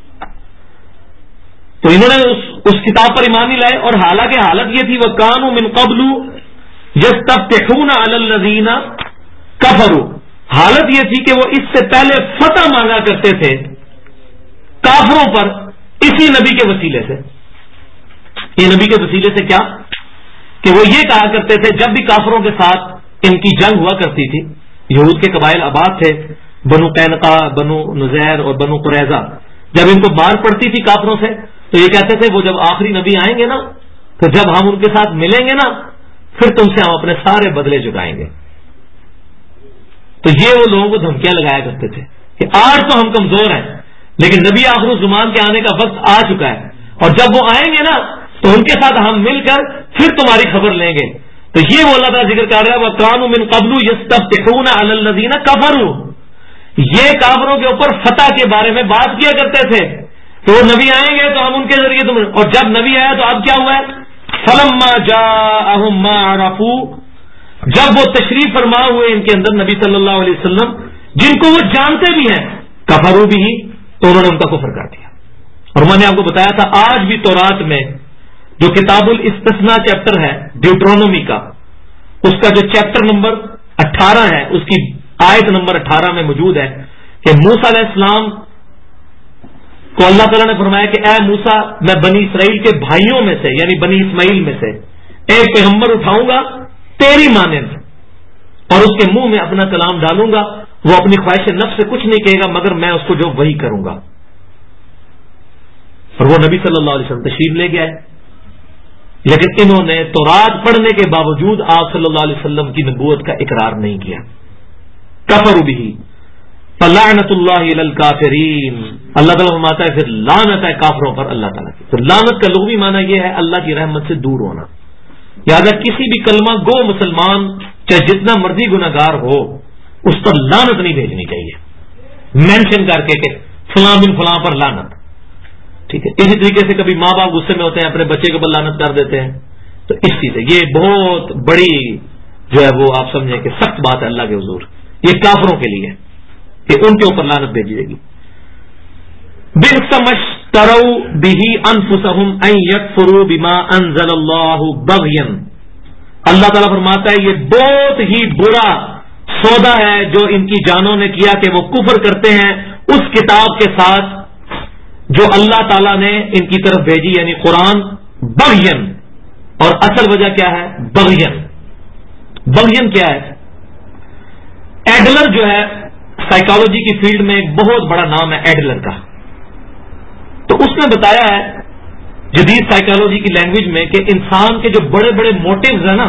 تو انہوں نے اس کتاب پر ایمان نہیں لائے، اور حالانکہ حالت یہ تھی وَكَانُوا مِن قَبْلُ يَسْتَفْتِحُونَ عَلَى الَّذِينَ كَفَرُوا، حالت یہ تھی کہ وہ اس سے پہلے فتح مانگا کرتے تھے کافروں پر اسی نبی کے وسیلے سے. یہ نبی کے وسیلے سے کیا کہ وہ یہ کہا کرتے تھے جب بھی کافروں کے ساتھ ان کی جنگ ہوا کرتی تھی، یہود کے قبائل آباد تھے، بنو قینقاع، بنو نذیر اور بنو قریظہ، جب ان کو مار پڑتی تھی کافروں سے تو یہ کہتے تھے وہ جب آخری نبی آئیں گے نا، تو جب ہم ان کے ساتھ ملیں گے نا پھر تم سے ہم اپنے سارے بدلے چکائیں گے. تو یہ وہ لوگوں کو دھمکیاں لگایا کرتے تھے کہ آج تو ہم کمزور ہیں لیکن نبی آخر الزمان کے آنے کا وقت آ چکا ہے، اور جب وہ آئیں گے نا تو ان کے ساتھ ہم مل کر پھر تمہاری خبر لیں گے. تو یہ وہ اللہ تعالیٰ ذکر کر رہا ہے وَكَانُوا مِن قَبْلُ يَسْتَفْتِحُونَ عَلَى الَّذِينَ كَفَرُوا، یہ کافروں کے اوپر فتح کے بارے میں بات کیا کرتے تھے کہ وہ نبی آئیں گے تو ہم ان کے ذریعے اور جب نبی آیا تو اب کیا ہوا ہے فَلَمَّا جَاءَهُم مَّا عَرَفُوا، جب وہ تشریف فرما ہوئے ان کے اندر نبی صلی اللہ علیہ وسلم جن کو وہ جانتے بھی ہیں، کفروا بھی، تو انہوں نے ان کا کفر کر دیا. اور میں نے آپ کو بتایا تھا آج بھی تورات میں جو کتاب الاستثناء چیپٹر ہے ڈیوٹرونومی کا، اس کا جو چیپٹر نمبر 18 ہے، اس کی آیت نمبر 18 میں موجود ہے کہ موسیٰ علیہ السلام کو اللہ تعالیٰ نے فرمایا کہ اے موسیٰ، میں بنی اسرائیل کے بھائیوں میں سے یعنی بنی اسماعیل میں سے ایک پیغمبر اٹھاؤں گا تیری مانند، اور اس کے منہ میں اپنا کلام ڈالوں گا، وہ اپنی خواہش نفس سے کچھ نہیں کہے گا مگر میں اس کو جو وہی کروں گا. اور وہ نبی صلی اللہ علیہ وسلم تشریف لے گیا ہے، لیکن انہوں نے تورات پڑھنے کے باوجود آپ صلی اللہ علیہ وسلم کی نبوت کا اقرار نہیں کیا. کفروا بہ فلعنت اللہ علی الکافرین، اللہ تعالیٰ فرماتا ہے پھر لعنت ہے کافروں پر اللہ تعالیٰ کی. پھر لعنت کا لغوی معنی یہ ہے اللہ کی رحمت سے دور ہونا. لہٰذا کسی بھی کلمہ گو مسلمان چاہے جتنا مرضی گناہگار ہو اس پر لعنت نہیں بھیجنی چاہیے مینشن کر کے کہ فلاں بن فلاں پر لعنت. ٹھیک ہے، اسی طریقے سے کبھی ماں باپ غصے میں ہوتے ہیں اپنے بچے کے اوپر لعنت کر دیتے ہیں، تو اس چیز سے یہ بہت بڑی جو ہے وہ آپ سمجھیں کہ سخت بات ہے اللہ کے حضور، یہ کافروں کے لیے کہ ان کے اوپر لعنت بھیجی جائے گی. بئس ما اشتروا به انفسهم ان يكفروا بما انزل الله بغيا، اللہ تعالیٰ فرماتا ہے یہ بہت ہی برا سودا ہے جو ان کی جانوں نے کیا کہ وہ کفر کرتے ہیں اس کتاب کے ساتھ جو اللہ تعالیٰ نے ان کی طرف بھیجی یعنی قرآن، بغین. اور اصل وجہ کیا ہے بغین؟ بغین کیا ہے؟ ایڈلر جو ہے سائیکالوجی کی فیلڈ میں ایک بہت بڑا نام ہے ایڈلر کا. تو اس نے بتایا ہے جدید سائیکالوجی کی لینگویج میں کہ انسان کے جو بڑے بڑے موٹیوز ہیں نا،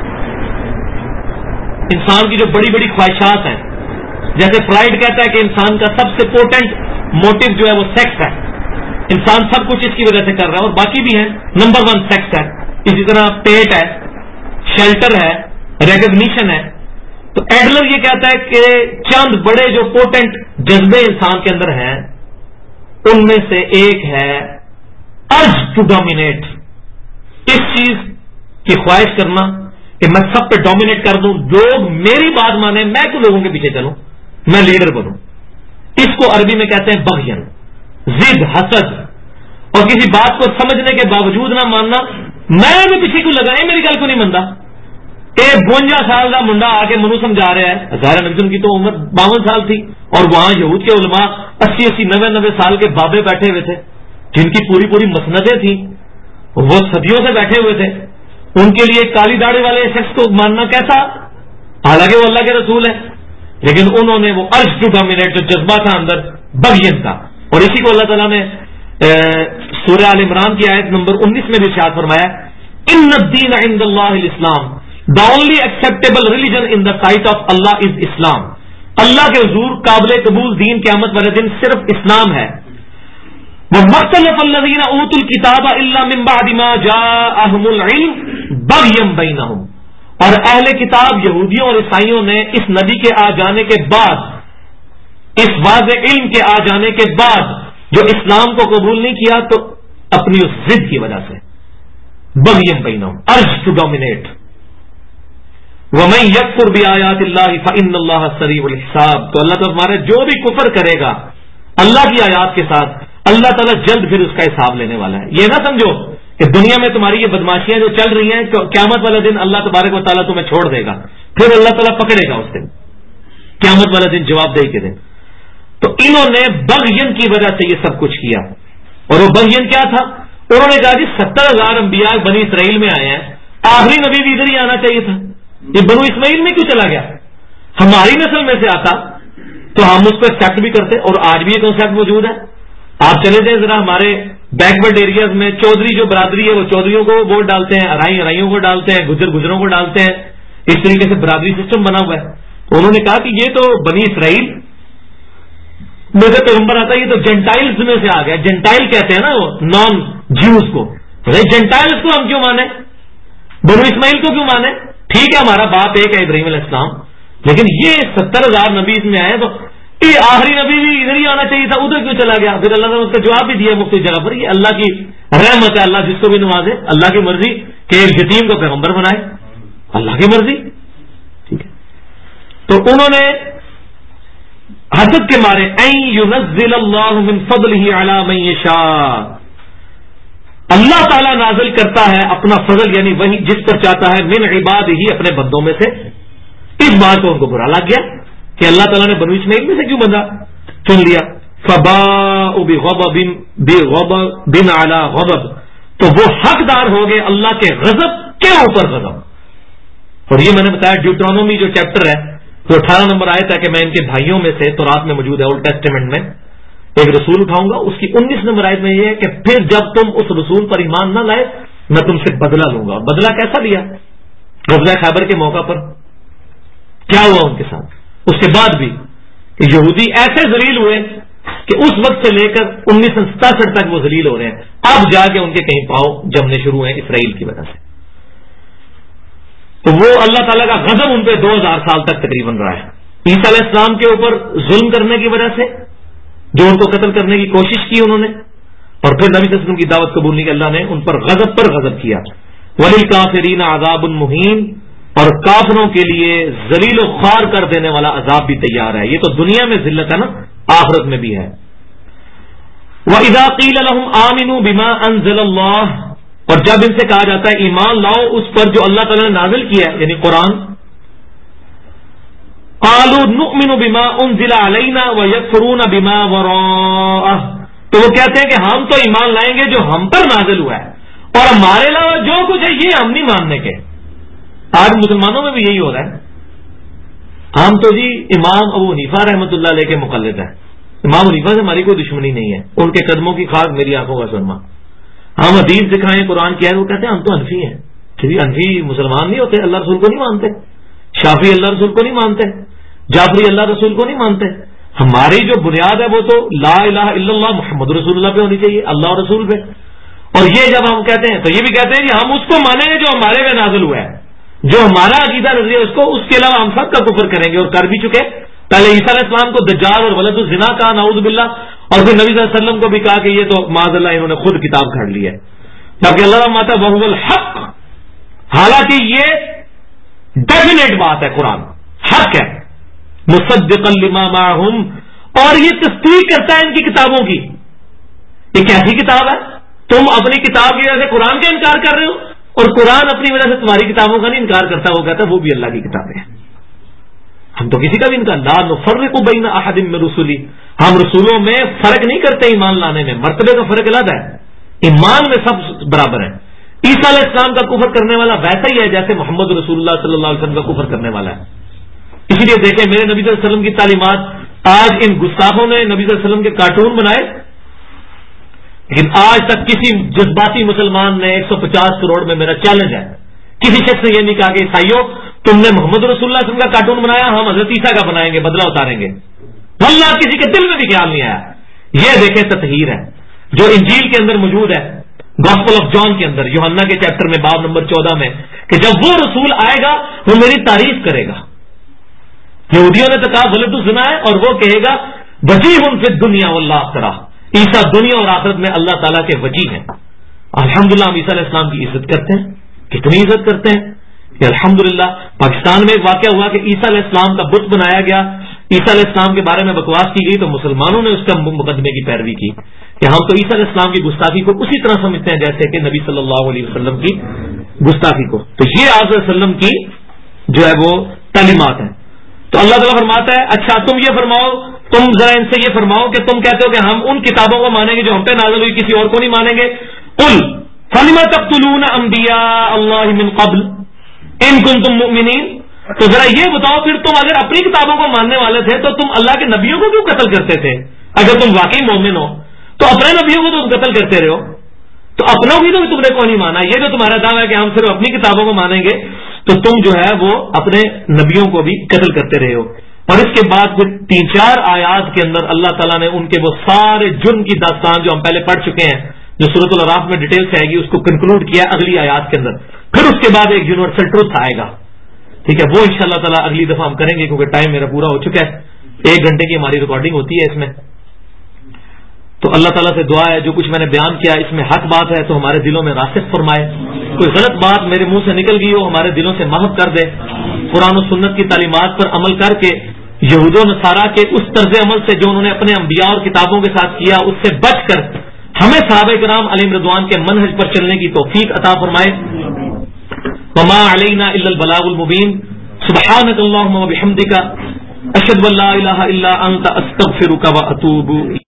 انسان کی جو بڑی بڑی خواہشات ہیں، جیسے فرائڈ کہتا ہے کہ انسان کا سب سے پوٹنٹ موٹیو جو ہے وہ سیکس ہے، انسان سب کچھ اس کی وجہ سے کر رہا ہے، اور باقی بھی ہیں، نمبر 1 سیکس ہے، اسی طرح پیٹ ہے، شیلٹر ہے، ریکگنیشن ہے. تو ایڈلر یہ کہتا ہے کہ چند بڑے جو پوٹنٹ جذبے انسان کے اندر ہیں ان میں سے ایک ہے ارج ٹو ڈومینیٹ، اس چیز کی خواہش کرنا کہ میں سب پہ ڈومینیٹ کر دوں، لوگ میری بات مانیں، میں تو لوگوں کے پیچھے چلوں، میں لیڈر بنوں. اس کو عربی میں کہتے ہیں بغین، ضد، حسد، اور کسی بات کو سمجھنے کے باوجود نہ ماننا. میں بھی پیچھے کو لگا میری گل کو نہیں مانتا. 52 سال کا منڈا آ کے منو سمجھا رہا ہے، ظاہر نبی کی تو عمر 52 سال تھی، اور وہاں یہود کے علماء 80 90 سال کے بابے بیٹھے ہوئے تھے جن کی پوری پوری مسندیں تھیں، وہ صدیوں سے بیٹھے ہوئے تھے. ان کے لیے کالی داڑھی والے شخص کو ماننا کیسا، حالانکہ وہ اللہ کے رسول ہے. لیکن انہوں نے وہ ارج ٹو ڈومینیٹ جو جذبہ تھا اندر بغین کا، اور اسی کو اللہ تعالیٰ نے سورہ آل عمران کی آیت نمبر 19 میں بھی ارشاد فرمایا، ان الدین عند اللہ الاسلام، the only acceptable religion in the sight of Allah is Islam. اللہ کے حضور قابل قبول دین قیامت والے دن صرف اسلام ہے. وَمَخْتَلَفَ الَّذِينَ أُوتُوا الْكِتَابَ إِلَّا مِن بَعْدِ مَا جَاءَهُمُ الْعِلْمُ بَغْيًا بَيْنَهُمْ. اور اہل کتاب یہودیوں اور عیسائیوں نے اس نبی کے آ جانے کے بعد، اس واضح علم کے آ جانے کے بعد جو اسلام کو قبول نہیں کیا تو اپنی اس ضد کی وجہ سے بغیم بینہم، ارج ٹو ڈومینیٹ. وَمَن يَكْفُرْ بِآيَاتِ اللَّهِ فَإِنَّ اللَّهَ سَرِيعُ الْحِسَابِ. تو اللہ تعالیٰ ہمارے جو بھی کفر کرے گا اللہ کی آیات کے ساتھ، اللہ تعالیٰ جلد پھر اس کا حساب لینے والا ہے. یہ نہ سمجھو کہ دنیا میں تمہاری یہ بدماشیاں جو چل رہی ہیں قیامت والے دن اللہ تبارک و تعالیٰ تمہیں چھوڑ دے گا، پھر اللہ تعالیٰ پکڑے گا اس دن، قیامت والے دن جواب دے کے دن. تو انہوں نے بغین کی وجہ سے یہ سب کچھ کیا. اور وہ بغین کیا تھا؟ انہوں نے کہا کہ 70,000 انبیاء بنی اسرائیل میں آئے ہیں، آخری نبی بھی ادھر ہی آنا چاہیے تھا، یہ بنو اسماعیل میں کیوں چلا گیا؟ ہماری نسل میں سے آتا تو ہم اس کو ایکسپٹ بھی کرتے. اور آج بھی یہ کنسپٹ موجود ہے. آپ چلے جائیں ذرا ہمارے بیکورڈ ایریاز میں، چودھری جو برادری ہے وہ چودھریوں کو ووٹ ڈالتے ہیں، ارائیوں کو ڈالتے ہیں، گجروں کو ڈالتے ہیں. اس طریقے سے برادری سسٹم بنا ہوا ہے. تو انہوں نے کہا کہ یہ تو بنی اسرائیل میں سے پیغمبر آتا ہے، یہ تو جینٹائلز میں سے آ گیا. جینٹائل کہتے ہیں نا وہ نان جیوز کو. جینٹائلز کو ہم کیوں مانے، بنو اسماعیل کو کیوں مانے؟ ٹھیک ہے ہمارا باپ ایک ہے ابراہیم علیہ السلام، لیکن یہ 70,000 نبی اس میں آئے تو یہ آخری نبی بھی ادھر ہی آنا چاہیے تھا، ادھر کیوں چلا گیا؟ پھر اللہ نے اس کا جواب بھی دیا مختلف جگہ پر، یہ اللہ کی رحمت ہے، اللہ جس کو بھی نوازے، اللہ کی مرضی کہ ایک یتیم کو پیغمبر بنائے، اللہ کی مرضی. ٹھیک ہے. تو انہوں نے حسد کے مارے ان ينزل اللہ من فضلہ علی من یشاء، اللہ تعالیٰ نازل کرتا ہے اپنا فضل یعنی وہی جس پر چاہتا ہے، من عبادہ ہی اپنے بندوں میں سے. اس بات کو ان کو برا لگ گیا کہ اللہ تعالیٰ نے بنو اسماعیل میں سے کیوں بندہ چن لیا. فباءوا بغضب علی غضب، تو وہ حقدار ہو گئے اللہ کے غضب کے اوپر غضب. اور یہ میں نے بتایا ڈیوٹرانومی جو چیپٹر ہے تو 18 نمبر آیت ہے کہ میں ان کے بھائیوں میں سے تورات میں موجود ہے اولڈ ٹیسٹیمنٹ میں ایک رسول اٹھاؤں گا. اس کی 19 نمبر آیت میں یہ ہے کہ پھر جب تم اس رسول پر ایمان نہ لائے میں تم سے بدلہ لوں گا. اور بدلہ کیسا لیا؟ غزوہ خیبر کے موقع پر کیا ہوا ان کے ساتھ؟ اس کے بعد بھی یہودی ایسے ذلیل ہوئے کہ اس وقت سے لے کر 1967 تک وہ ذلیل ہو رہے ہیں. اب جا کے ان کے کہیں پاؤں جمنے شروع ہیں اسرائیل کی وجہ سے. تو وہ اللہ تعالیٰ کا غضب ان پہ 2000 سال تک تقریباً رہا ہے. عیسیٰ علیہ السلام کے اوپر ظلم کرنے کی وجہ سے، جو ان کو قتل کرنے کی کوشش کی انہوں نے، اور پھر نبی صلی اللہ علیہ وسلم کی دعوت قبول نہیں کی، اللہ نے ان پر غضب کیا. وَلِلْكَافِرِينَ عَذَابٌ مُّهِينٌ، اور کافروں کے لیے ذلیل و خوار کر دینے والا عذاب بھی تیار ہے. یہ تو دنیا میں ذلت ہے نا، آخرت میں بھی ہے. وَإِذَا قِيلَ لَهُمْ آمِنُوا بِمَا أَنزَلَ اللَّهُ، اور جب ان سے کہا جاتا ہے ایمان لاؤ اس پر جو اللہ تعالیٰ نے نازل کیا ہے یعنی قرآن، قالوا نؤمن بما انزل علینا ویکفرون بما وراءہ، تو وہ کہتے ہیں کہ ہم تو ایمان لائیں گے جو ہم پر نازل ہوا ہے، اور ہمارے علاوہ جو کچھ ہے یہ ہم نہیں ماننے کے. آج مسلمانوں میں بھی یہی ہو رہا ہے. ہم تو جی امام ابو حنیفہ رحمۃ اللہ علیہ کے مقلد ہیں. امام حنیفہ سے ہماری کوئی دشمنی نہیں ہے, ان کے قدموں کی خاک میری آنکھوں کا سرما. ہم حدیث دکھائیں قرآن کی ہے, وہ کہتے ہیں ہم تو حنفی ہیں. کسی حنفی مسلمان نہیں ہوتے, اللہ رسول کو نہیں مانتے. شافعی اللہ رسول کو نہیں مانتے, جعفری اللہ رسول کو نہیں مانتے. ہماری جو بنیاد ہے وہ تو لا الہ الا اللہ محمد رسول اللہ پہ ہونی چاہیے, اللہ اور رسول پہ. اور یہ جب ہم کہتے ہیں تو یہ بھی کہتے ہیں کہ ہم اس کو مانیں گے جو ہمارے پہ نازل ہوا ہے, جو ہمارا عقیدہ نظریہ اس کو, اس کے علاوہ ہم سب کا کفر کریں گے اور کر بھی چکے. پہلے عیسیٰ علیہ السلام کو دجال اور ولد الزنا کہا نعوذ باللہ, اور پھر نبی صلی اللہ علیہ وسلم کو بھی کہا کہ یہ تو معاذ اللہ انہوں نے خود کتاب کھڑ لی ہے. جبکہ اللہ ماتا وہو الحق, حالانکہ یہ ڈیفینیٹ بات ہے, قرآن حق ہے. مصدقا لما معہم, اور یہ تصدیق کرتا ہے ان کی کتابوں کی. یہ کیسی کتاب ہے؟ تم اپنی کتاب کی وجہ سے قرآن کا انکار کر رہے ہو, اور قرآن اپنی وجہ سے تمہاری کتابوں کا نہیں انکار کرتا, وہ کہتا ہے وہ بھی اللہ کی کتابیں ہیں. ہم تو کسی کا بھی انکار, لا نفرق بین احد من رسلی, ہم رسولوں میں فرق نہیں کرتے. ایمان لانے میں مرتبے کا فرق علیحدہ ہے, ایمان میں سب برابر ہیں. عیسیٰ علیہ السلام کا کفر کرنے والا ویسا ہی ہے جیسے محمد رسول اللہ صلی اللہ علیہ وسلم کا کفر کرنے والا ہے. اسی لیے دیکھیں میرے نبی صلی اللہ علیہ وسلم کی تعلیمات, آج ان گستاخوں نے نبی صلی اللہ علیہ وسلم کے کارٹون بنائے, لیکن آج تک کسی جذباتی مسلمان نے 150 کروڑ میں میرا چیلنج ہے, کسی شخص نے یہ نہیں کہا کہ عیسائیوں تم نے محمد رسول اللہ صلی اللہ علیہ وسلم کا کارٹون بنایا, ہم حضرت عیسیٰ کا بنائیں گے, بدلہ اتاریں گے. واللہ کسی کے دل میں بھی خیال نہیں آیا. یہ دیکھیں تطہیر ہے جو انجیل کے اندر موجود ہے, گاسپل آف جان کے اندر, یوحنا کے چیپٹر میں باب نمبر 14 میں, کہ جب وہ رسول آئے گا وہ میری تعریف کرے گا. یہودیوں نے تو کہا ولد الزنا ہے, اور وہ کہے گا وجیہ فی الدنیا والآخرہ, عیسیٰ دنیا اور آخرت میں اللہ تعالیٰ کے وجیہ ہیں. الحمدللہ ہم عیسیٰ علیہ السلام کی عزت کرتے ہیں. کتنی عزت کرتے ہیں کہ الحمدللہ پاکستان میں ایک واقعہ ہوا کہ عیسیٰ علیہ السلام کا بت بنایا گیا, عیسیٰ علیہ السلام کے بارے میں بکواس کی گئی, تو مسلمانوں نے اس کا مقدمے کی پیروی کی کہ ہم تو عیسیٰ علیہ السلام کی گستاخی کو اسی طرح سمجھتے ہیں جیسے کہ نبی صلی اللہ علیہ وسلم کی گستاخی کو. تو یہ آپ صلی اللہ علیہ وسلم کی جو ہے وہ تعلیمات ہیں. تو اللہ تعالیٰ فرماتا ہے اچھا تم یہ فرماؤ, تم ذرا ان سے یہ فرماؤ کہ تم کہتے ہو کہ ہم ان کتابوں کو مانیں گے جو ہم پہ نازل ہوئی, کسی اور کو نہیں مانیں گے. قل فلم تقتلون انبیاء اللہ من قبل ان کنتم مؤمنین, تو ذرا یہ بتاؤ پھر تم اگر اپنی کتابوں کو ماننے والے تھے تو تم اللہ کے نبیوں کو کیوں قتل کرتے تھے؟ اگر تم واقعی مومن ہو تو اپنے نبیوں کو تم قتل کرتے رہو, تو اپنوں کی تو تم نے کوئی نہیں مانا. یہ جو تمہارا دعویٰ ہے کہ ہم صرف اپنی کتابوں کو مانیں گے, تو تم جو ہے وہ اپنے نبیوں کو بھی قتل کرتے رہے ہو. اور اس کے بعد پھر 3-4 آیات کے اندر اللہ تعالیٰ نے ان کے وہ سارے جرم کی داستان جو ہم پہلے پڑھ چکے ہیں, جو سورۃ الاعراف میں ڈیٹیل سے آئے گی, اس کو کنکلوڈ کیا اگلی آیات کے اندر. پھر اس کے بعد ایک یونیورسل ٹروتھ آئے گا, ٹھیک ہے, وہ انشاءاللہ تعالیٰ اگلی دفعہ ہم کریں گے کیونکہ ٹائم میرا پورا ہو چکا ہے. 1 گھنٹے کی ہماری ریکارڈنگ ہوتی ہے اس میں. تو اللہ تعالیٰ سے دعا ہے جو کچھ میں نے بیان کیا اس میں حق بات ہے تو ہمارے دلوں میں راسخ فرمائے, کوئی غلط بات میرے منہ سے نکل گئی ہو ہمارے دلوں سے محو کر دے. قرآن و سنت کی تعلیمات پر عمل کر کے یہود و نصارہ کے اس طرز عمل سے جو انہوں نے اپنے انبیاء اور کتابوں کے ساتھ کیا اس سے بچ کر ہمیں صحابہ کرام علیہم رضوان کے منہج پر چلنے کی توفیق عطا فرمائے. وما علینا الا البلاغ المبین. سبحانک اللہم و بحمدک اشہد ان لا الہ الا انت استغفرک و اتوب